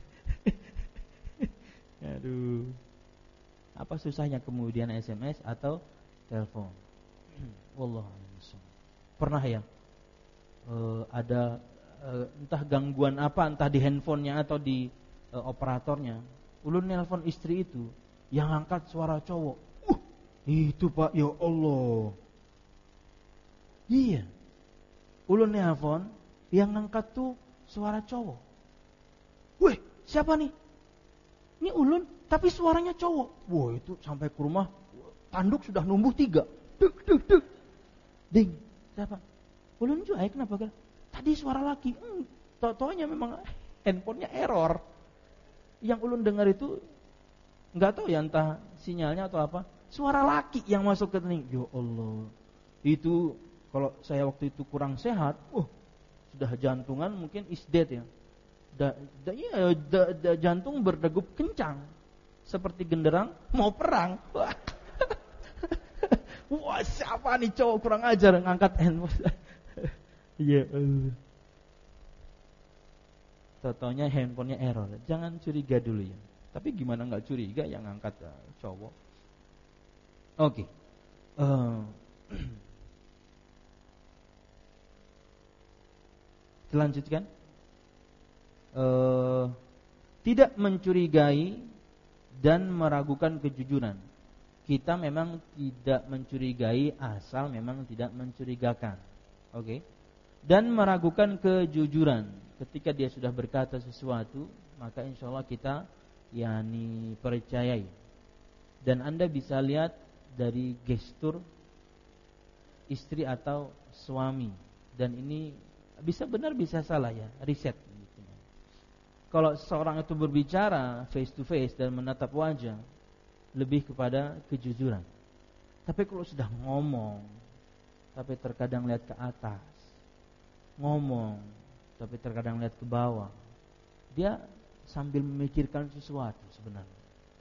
Aduh. Apa susahnya kemudian S M S atau telepon? Wallahualam. Pernah ya uh, ada uh, entah gangguan apa, entah di handphonenya atau di uh, operatornya. Ulun nelpon istri itu, yang angkat suara cowok. Uh, itu Pak, ya Allah. Iya. Ulun nelpon, yang angkat tuh suara cowok. Weh, siapa nih? Ini ulun, tapi suaranya cowok. Wah, itu sampai ke rumah tanduk sudah numbuh tiga. Duk duk duk. Ding, siapa? Ulun juga, kenapa kan? Tadi suara laki. Hmm, totonya memang handphonenya error. Yang ulun dengar itu enggak tahu ya, entah sinyalnya atau apa. Suara laki yang masuk ke telinga. Ya Allah. Itu kalau saya waktu itu kurang sehat, uh, sudah jantungan mungkin is dead ya. Da, da, ya, da, da, jantung berdegup kencang seperti genderang mau perang. Wah. Wah, siapa nih cowok kurang ajar ngangkat handphone. Iya. uh. Totonya handphonenya error. Jangan curiga dulu ya. Tapi gimana nggak curiga yang ngangkat uh, cowok? Oke. Okay. Uh. Selanjutkan. Uh, tidak mencurigai dan meragukan kejujuran. Kita memang tidak mencurigai asal memang tidak mencurigakan. Oke. Okay? Dan meragukan kejujuran. Ketika dia sudah berkata sesuatu, maka insya Allah kita yakni percayai. Dan Anda bisa lihat dari gestur istri atau suami. Dan ini bisa benar bisa salah ya, riset. kalau seseorang itu berbicara face to face dan menatap wajah, lebih kepada kejujuran. Tapi kalau sudah ngomong, tapi terkadang lihat ke atas, ngomong, tapi terkadang lihat ke bawah, dia sambil memikirkan sesuatu sebenarnya.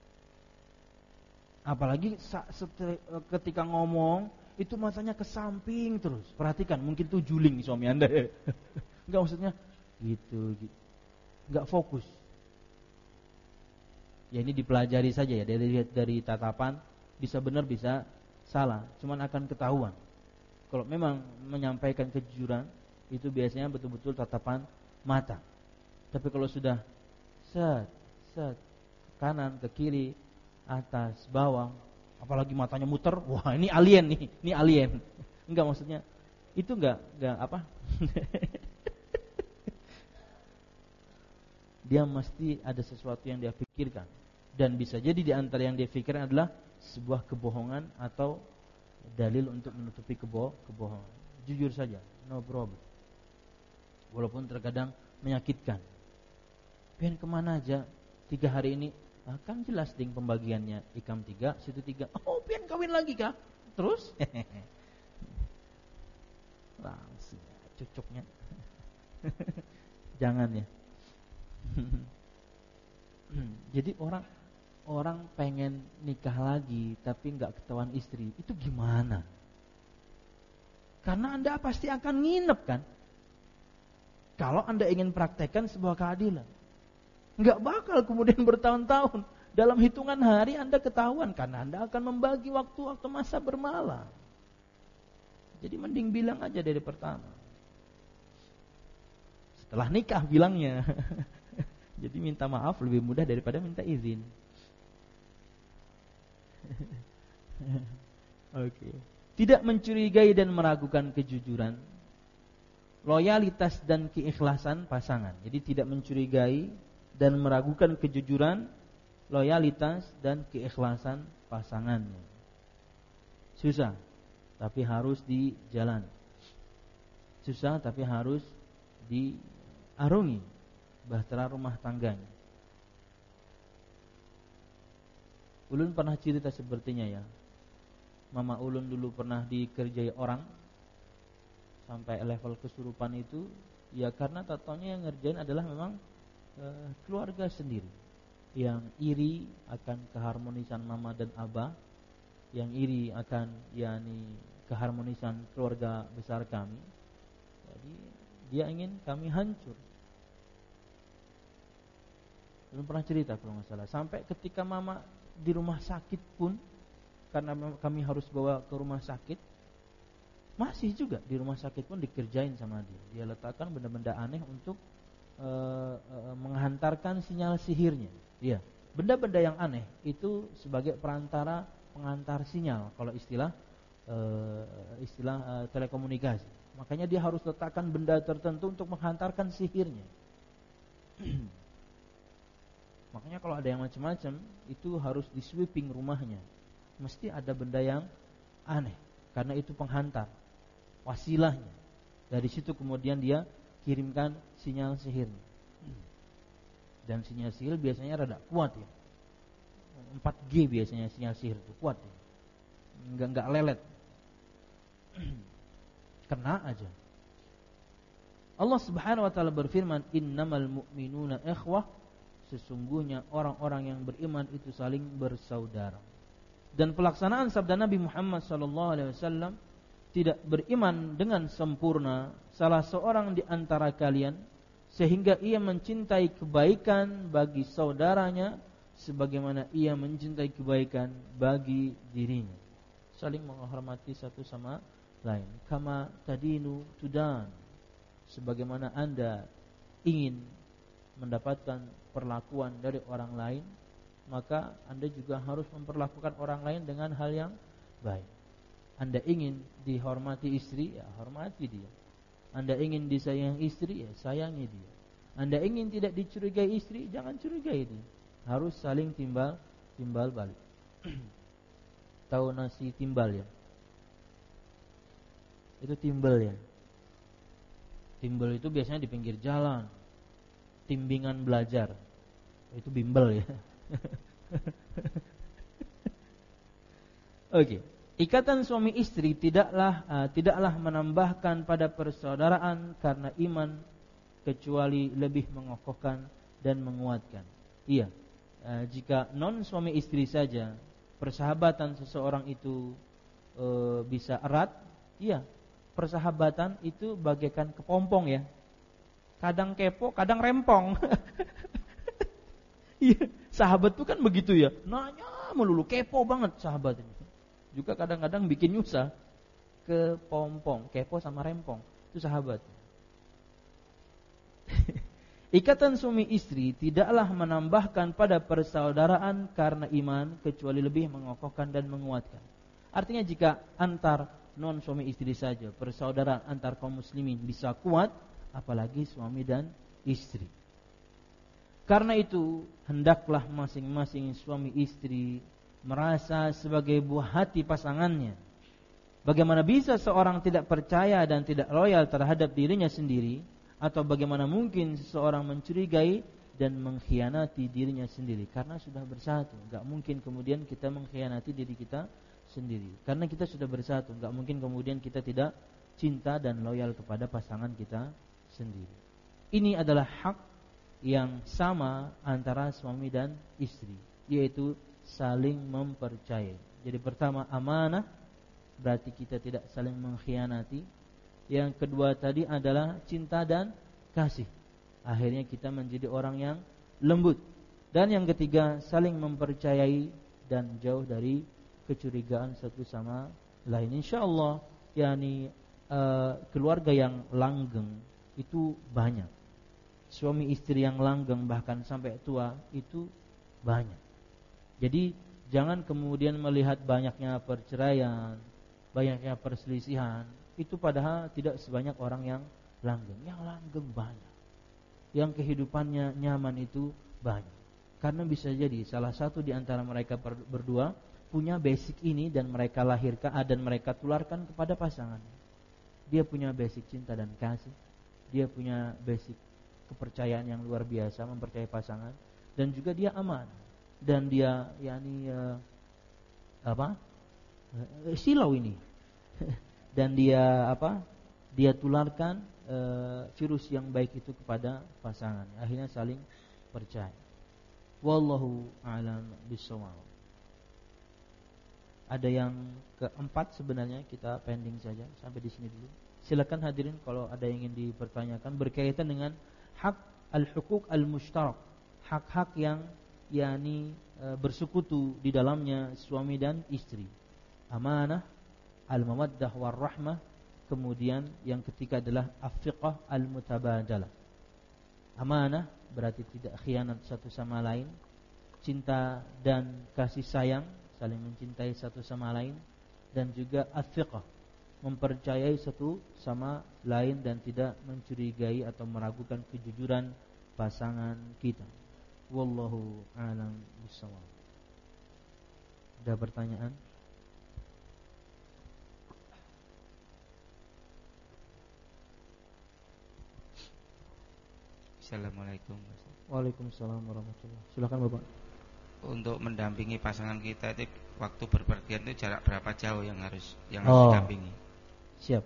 Apalagi ketika ngomong, itu matanya ke samping terus. Perhatikan, mungkin tuh juling suami Anda. Enggak, maksudnya gitu, gitu. Enggak fokus. Ya ini dipelajari saja ya, dari dari tatapan bisa benar bisa salah, cuman akan ketahuan. Kalau memang menyampaikan kejujuran itu biasanya betul-betul tatapan mata. Tapi kalau sudah set set kanan ke kiri, atas bawah, apalagi matanya muter, wah ini alien nih, ini alien. Enggak, maksudnya itu enggak enggak apa? Dia mesti ada sesuatu yang dia pikirkan. Dan bisa jadi di antara yang dia pikirkan adalah sebuah kebohongan atau dalil untuk menutupi kebo- kebohongan. Jujur saja, no problem. Walaupun terkadang menyakitkan. Pengen kemana aja tiga hari ini? Ah, kan jelas ding pembagiannya, ikam tiga, situ tiga. Oh, pengen kawin lagi kah? Terus? Langsung cocoknya. Jangan ya. Jadi orang orang pengen nikah lagi tapi nggak ketahuan istri, itu gimana? Karena Anda pasti akan nginep kan? Kalau Anda ingin praktekkan sebuah keadilan, nggak bakal kemudian bertahun-tahun. Dalam hitungan hari Anda ketahuan karena Anda akan membagi waktu-waktu masa bermalam. Jadi mending bilang aja dari pertama. Setelah nikah bilangnya. Jadi minta maaf lebih mudah daripada minta izin. Oke. Okay. Tidak mencurigai dan meragukan kejujuran, loyalitas dan keikhlasan pasangan. Jadi tidak mencurigai dan meragukan kejujuran, loyalitas dan keikhlasan pasangannya. Susah, tapi harus dijalani. Susah tapi harus diarungi bahtera rumah tangganya. Ulun pernah cerita sepertinya ya. Mama Ulun dulu pernah dikerjai orang sampai level kesurupan itu, ya karena tatonya yang ngerjain adalah memang e, keluarga sendiri yang iri akan keharmonisan mama dan abah, yang iri akan yakni keharmonisan keluarga besar kami. Jadi dia ingin kami hancur. Belum pernah cerita kalau nggak salah. Sampai ketika mama di rumah sakit pun, karena kami harus bawa ke rumah sakit, masih juga di rumah sakit pun dikerjain sama dia. Dia letakkan benda-benda aneh untuk e, e, menghantarkan sinyal sihirnya. Iya, benda-benda yang aneh itu sebagai perantara pengantar sinyal. Kalau istilah e, istilah e, telekomunikasi. Makanya dia harus letakkan benda tertentu untuk menghantarkan sihirnya. Makanya kalau ada yang macam-macam itu harus di sweeping rumahnya. Mesti ada benda yang aneh, karena itu penghantar, wasilahnya. Dari situ kemudian dia kirimkan sinyal sihirnya. Dan sinyal sihir biasanya rada kuat ya. empat G biasanya sinyal sihir itu kuat ya. Enggak enggak lelet. Kena aja. Allah Subhanahu wa taala berfirman, "Innamal mu'minuna ikhwah." Sesungguhnya orang-orang yang beriman itu saling bersaudara. Dan pelaksanaan sabda Nabi Muhammad sallallahu alaihi wasallam, tidak beriman dengan sempurna salah seorang di antara kalian sehingga ia mencintai kebaikan bagi saudaranya sebagaimana ia mencintai kebaikan bagi dirinya. Saling menghormati satu sama lain. Kama tadinu tudan. Sebagaimana Anda ingin mendapatkan perlakuan dari orang lain, maka Anda juga harus memperlakukan orang lain dengan hal yang baik. Anda ingin dihormati istri, ya hormati dia. Anda ingin disayangi istri, ya sayangi dia. Anda ingin tidak dicurigai istri, jangan curigai dia. Harus saling timbal timbal balik. Tahu nasi timbal ya? Itu timbal ya. Timbal itu biasanya di pinggir jalan. timbingan belajar. Itu bimbel ya. Oke. Okay. Ikatan suami istri tidaklah uh, tidaklah menambahkan pada persaudaraan karena iman, kecuali lebih mengokohkan dan menguatkan. Iya, uh, jika non suami istri saja persahabatan seseorang itu uh, bisa erat, iya, persahabatan itu bagaikan kepompong ya. Kadang kepo, kadang rempong. Iya, sahabat itu kan begitu ya. Nanya melulu, kepo banget sahabat ini. Juga kadang-kadang bikin nyusah. Kepompong, kepo sama rempong. Itu sahabat. Ikatan suami istri tidaklah menambahkan pada persaudaraan karena iman, kecuali lebih mengokohkan dan menguatkan. Artinya jika antar non suami istri saja persaudaraan antar kaum muslimin bisa kuat, apalagi suami dan istri. Karena itu hendaklah masing-masing suami istri merasa sebagai buah hati pasangannya. Bagaimana bisa seorang tidak percaya dan tidak loyal terhadap dirinya sendiri, atau bagaimana mungkin seseorang mencurigai dan mengkhianati dirinya sendiri karena sudah bersatu. Gak mungkin kemudian kita mengkhianati diri kita sendiri karena kita sudah bersatu. Gak mungkin kemudian kita tidak cinta dan loyal kepada pasangan kita sendiri. Ini adalah hak yang sama antara suami dan istri, yaitu saling mempercayai. Jadi pertama amanah, berarti kita tidak saling mengkhianati. Yang kedua tadi adalah cinta dan kasih. Akhirnya kita menjadi orang yang lembut. Dan yang ketiga saling mempercayai dan jauh dari kecurigaan satu sama lain. Insyaallah, yakni uh, keluarga yang langgeng itu banyak. Suami istri yang langgeng bahkan sampai tua itu banyak. Jadi jangan kemudian melihat banyaknya perceraian, banyaknya perselisihan, itu padahal tidak sebanyak orang yang langgeng. Yang langgeng banyak, yang kehidupannya nyaman itu banyak. Karena bisa jadi salah satu di antara mereka berdua punya basic ini dan mereka lahirkan dan mereka tularkan kepada pasangannya. Dia punya basic cinta dan kasih, dia punya basic kepercayaan yang luar biasa, mempercayai pasangan, dan juga dia aman. Dan dia yakni uh, apa? Uh, silau ini. Dan dia apa? Dia tularkan uh, virus yang baik itu kepada pasangan. Akhirnya saling percaya. Wallahu a'lam bishawab. Ada yang keempat sebenarnya, kita pending saja sampai di sini dulu. Silakan hadirin kalau ada yang ingin dipertanyakan berkaitan dengan hak al-huquq al-mushtarak, hak-hak yang yakni e, bersekutu di dalamnya suami dan istri. Amanah, al-mawaddah war-rahmah, kemudian yang ketiga adalah afiqah al-mutabadalah. Amanah berarti tidak khianat satu sama lain, cinta dan kasih sayang, saling mencintai satu sama lain, dan juga afiqah, mempercayai satu sama lain dan tidak mencurigai atau meragukan kejujuran pasangan kita. Wallahu a'lam bishawab. Ada pertanyaan? Assalamualaikum. Waalaikumsalam warahmatullahi. Silakan Bapak. Untuk mendampingi pasangan kita itu waktu berpergian itu jarak berapa jauh yang harus yang oh, harus didampingi? Siap.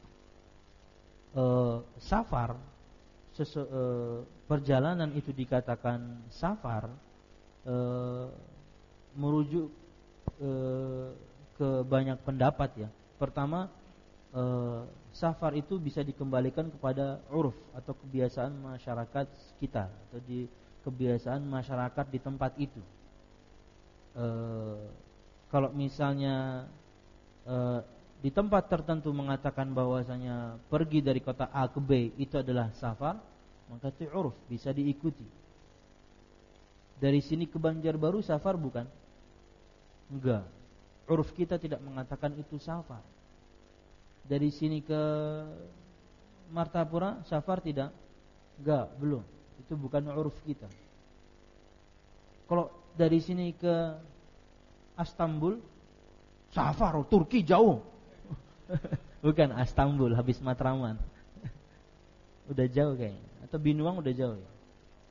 Uh, safar Sesu, uh, perjalanan itu dikatakan safar uh, merujuk uh, ke banyak pendapat ya. Pertama, uh, safar itu bisa dikembalikan kepada uruf atau kebiasaan masyarakat kita atau di kebiasaan masyarakat di tempat itu. Uh, kalau misalnya uh, di tempat tertentu mengatakan bahwasanya pergi dari kota A ke B itu adalah safar, maka itu uruf, bisa diikuti. Dari sini ke Banjarbaru safar bukan? Enggak. Uruf kita tidak mengatakan itu safar. Dari sini ke Martapura safar tidak? Enggak, belum. Itu bukan uruf kita. Kalau dari sini ke Istanbul safar, Turki jauh. Bukan Istanbul, habis Matraman. Udah jauh kayaknya. Atau Binuang udah jauh ya.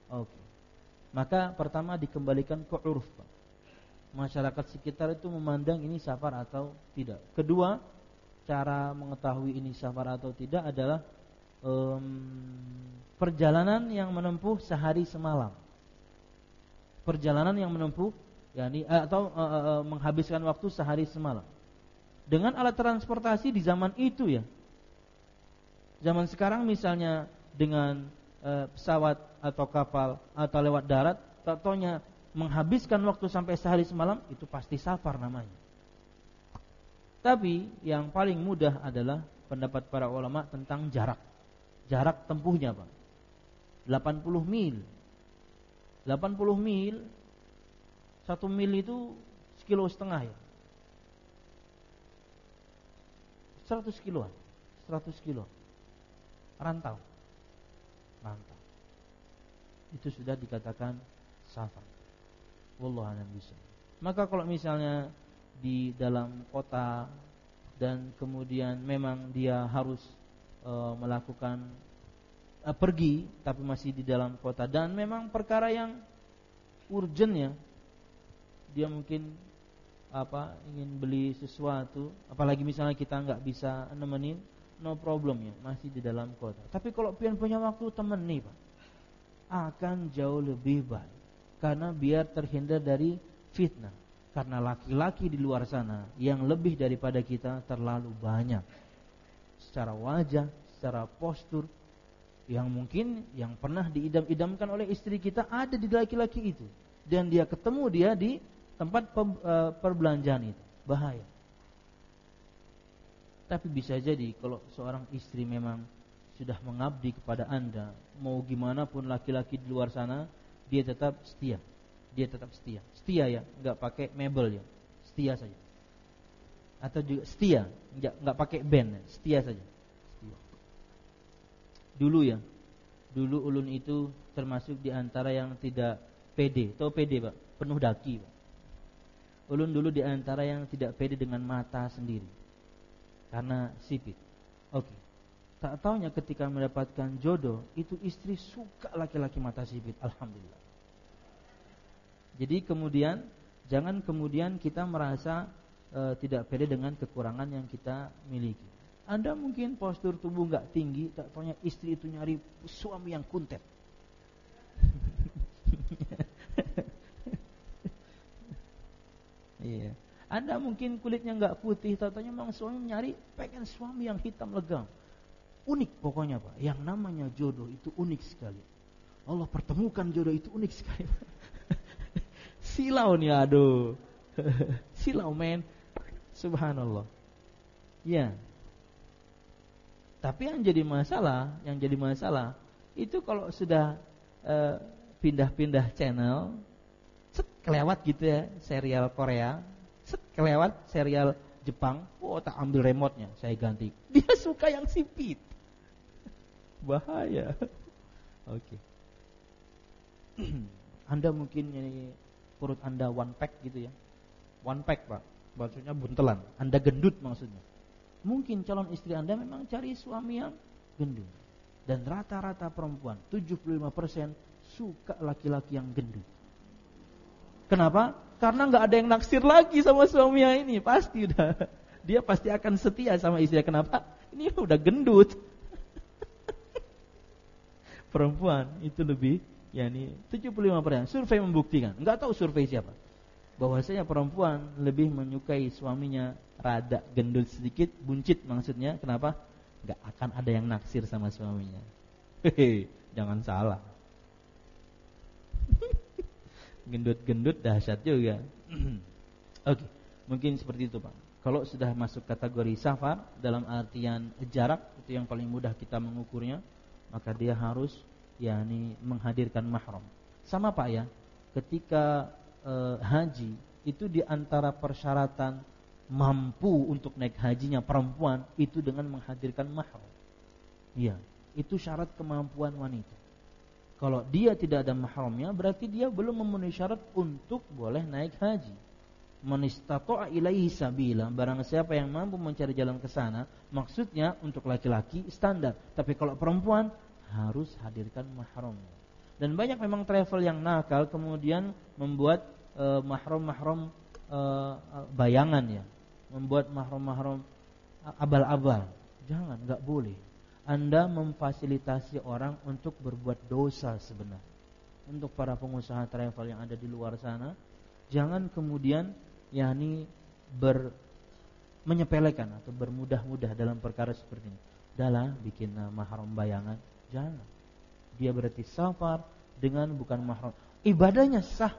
Oke. Maka pertama dikembalikan ke uruf, Pak. Masyarakat sekitar itu memandang ini safar atau tidak. Kedua, cara mengetahui ini safar atau tidak adalah um, perjalanan yang menempuh sehari semalam. Perjalanan yang menempuh yakni atau uh, uh, menghabiskan waktu sehari semalam. Dengan alat transportasi di zaman itu ya. Zaman sekarang misalnya dengan uh, pesawat atau kapal atau lewat darat, tak taunya menghabiskan waktu sampai sehari semalam, itu pasti safar namanya. Tapi yang paling mudah adalah pendapat para ulama tentang jarak. Jarak tempuhnya, Pak. delapan puluh mil. delapan puluh mil, satu mil itu sekilo setengah ya. seratus kiloan. seratus kilo. Rantau. Rantau. Itu sudah dikatakan safar. Wallahu a'lam bishawab. Maka kalau misalnya di dalam kota dan kemudian memang dia harus e, melakukan e, pergi tapi masih di dalam kota dan memang perkara yang urgent ya, dia mungkin apa ingin beli sesuatu, apalagi misalnya kita nggak bisa nemenin, no problem ya, masih di dalam kota. Tapi kalau pian punya waktu temen nih Pak, akan jauh lebih baik. Karena biar terhindar dari fitnah. Karena laki-laki di luar sana yang lebih daripada kita terlalu banyak. Secara wajah, secara postur, yang mungkin yang pernah diidam-idamkan oleh istri kita ada di laki-laki itu. Dan dia ketemu dia di tempat perbelanjaan itu. Bahaya. Tapi bisa jadi kalau seorang istri memang sudah mengabdi kepada Anda, mau gimana pun laki-laki di luar sana, dia tetap setia. Dia tetap setia. Setia ya, enggak pakai mebel ya. Setia saja. Atau juga setia, enggak enggak pakai band, ya. Setia saja. Setia. Dulu ya. Dulu ulun itu termasuk di antara yang tidak pede. Tahu pede, Pak? Penuh daki, Pak. Ulun dulu di antara yang tidak pede dengan mata sendiri. Karena sipit. Oke. Okay. Tak taunya ketika mendapatkan jodoh, itu istri suka laki-laki mata sipit. Alhamdulillah. Jadi kemudian jangan kemudian kita merasa e, tidak pede dengan kekurangan yang kita miliki. Anda mungkin postur tubuh enggak tinggi, tak taunya istri itu nyari suami yang kuntet. Iya. Anda mungkin kulitnya enggak putih, tak taunya memang suami nyari pengen suami yang hitam legam. Unik pokoknya Pak. Yang namanya jodoh itu unik sekali. Allah pertemukan jodoh itu unik sekali. Silau nih aduh. Silau men. Subhanallah. Ya. Tapi yang jadi masalah, yang jadi masalah itu kalau sudah uh, pindah-pindah channel, set kelewat gitu ya serial Korea, set kelewat serial Jepang, oh tak ambil remote-nya, saya ganti. Dia suka yang sipit. Bahaya. Oke. Okay. Anda mungkin ini perut Anda one pack gitu ya. One pack, Pak. Maksudnya buntelan. Anda gendut maksudnya. Mungkin calon istri Anda memang cari suami yang gendut. Dan rata-rata perempuan tujuh puluh lima persen suka laki-laki yang gendut. Kenapa? Karena enggak ada yang naksir lagi sama suaminya ini. Pasti udah. Dia pasti akan setia sama istrinya. Kenapa? Ini udah gendut. Perempuan itu lebih yakni tujuh puluh lima persen. Survei membuktikan. Enggak tahu survei siapa. Bahwasanya perempuan lebih menyukai suaminya rada gendut sedikit, buncit maksudnya. Kenapa? Enggak akan ada yang naksir sama suaminya. Hehe, jangan salah. Gendut-gendut dahsyat juga. Oke, okay. Mungkin seperti itu Pak. Kalau sudah masuk kategori safar dalam artian jarak, itu yang paling mudah kita mengukurnya, maka dia harus yakni menghadirkan mahram. Sama Pak ya, ketika e, haji itu di antara persyaratan mampu untuk naik hajinya perempuan itu dengan menghadirkan mahram. Iya, itu syarat kemampuan wanita. Kalau dia tidak ada mahramnya, berarti dia belum memenuhi syarat untuk boleh naik haji. Man istata'a ilaihi sabila, barang siapa yang mampu mencari jalan ke sana, maksudnya untuk laki-laki standar. Tapi kalau perempuan harus hadirkan mahramnya. Dan banyak memang travel yang nakal kemudian membuat e, mahram-mahram e, bayangan ya, membuat mahram-mahram abal-abal. Jangan, enggak boleh. Anda memfasilitasi orang untuk berbuat dosa sebenarnya. Untuk para pengusaha travel yang ada di luar sana, jangan kemudian yakni ber menyepelekan atau bermudah-mudah dalam perkara seperti ini. Dalam bikin mahram bayangan, jangan. Dia berarti safar dengan bukan mahram. Ibadahnya sah.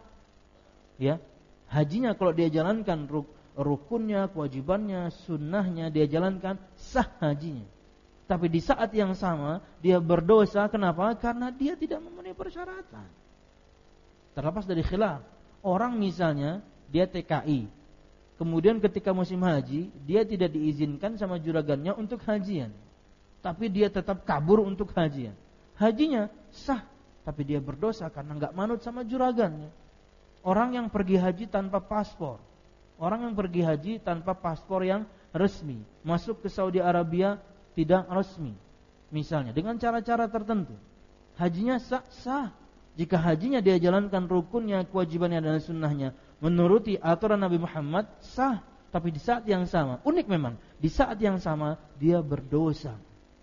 Ya. Hajinya kalau dia jalankan ruk, rukunnya, kewajibannya, sunnahnya dia jalankan, sah hajinya. Tapi di saat yang sama dia berdosa, kenapa? Karena dia tidak memenuhi persyaratan. Terlepas dari khilaf. Orang misalnya dia T K I, kemudian ketika musim haji dia tidak diizinkan sama juragannya untuk hajian, tapi dia tetap kabur untuk hajian. Hajinya sah, tapi dia berdosa karena enggak manut sama juragannya. Orang yang pergi haji tanpa paspor, orang yang pergi haji tanpa paspor yang resmi, masuk ke Saudi Arabia tidak resmi, misalnya dengan cara-cara tertentu, hajinya sah, sah. Jika hajinya dia jalankan rukunnya, kewajibannya dan sunnahnya menuruti aturan Nabi Muhammad, sah. Tapi di saat yang sama, unik memang, di saat yang sama dia berdosa.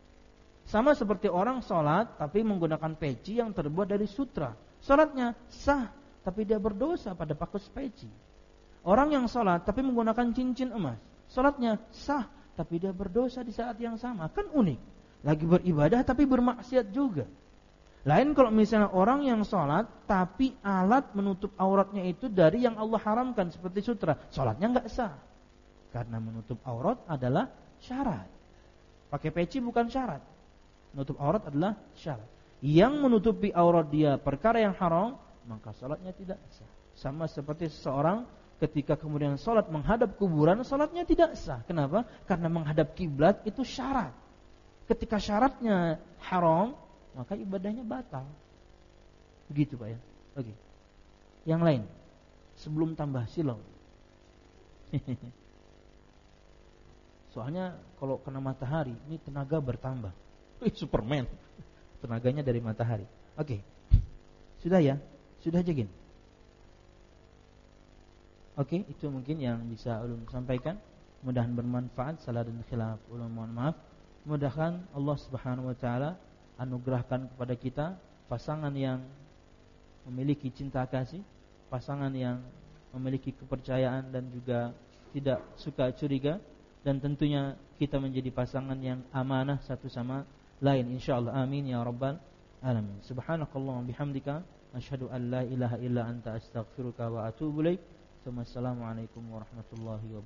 Sama seperti orang sholat tapi menggunakan peci yang terbuat dari sutra. Sholatnya sah, tapi dia berdosa pada pakus peci. Orang yang sholat tapi menggunakan cincin emas, sholatnya sah, tapi dia berdosa di saat yang sama. Kan unik. Lagi beribadah tapi bermaksiat juga. Lain kalau misalnya orang yang sholat tapi alat menutup auratnya itu dari yang Allah haramkan seperti sutra, sholatnya enggak sah. Karena menutup aurat adalah syarat. Pakai peci bukan syarat. Menutup aurat adalah syarat. Yang menutupi aurat dia perkara yang haram, maka sholatnya tidak sah. Sama seperti seseorang ketika kemudian sholat menghadap kuburan, sholatnya tidak sah. Kenapa? Karena menghadap kiblat itu syarat. Ketika syaratnya haram, maka ibadahnya batal. Begitu Pak ya. Oke. Yang lain, sebelum tambah silau. Soalnya kalau kena matahari, ini tenaga bertambah. Wih, Superman. Tenaganya dari matahari. Oke. Sudah ya? Sudah aja gini. Oke, itu mungkin yang bisa ulun sampaikan. Mudah-mudahan bermanfaat. Salah dan khilaf ulun mohon maaf. Mudah-mudahan Allah Subhanahu wa taala anugerahkan kepada kita pasangan yang memiliki cinta kasih, pasangan yang memiliki kepercayaan dan juga tidak suka curiga, dan tentunya kita menjadi pasangan yang amanah satu sama lain insyaallah. Amin ya rabbal alamin. Subhanakallahumma bihamdika asyhadu an la ilaha illa anta astaghfiruka wa atubu ilaik. Wassalamualaikum warahmatullahi wabarakatuh.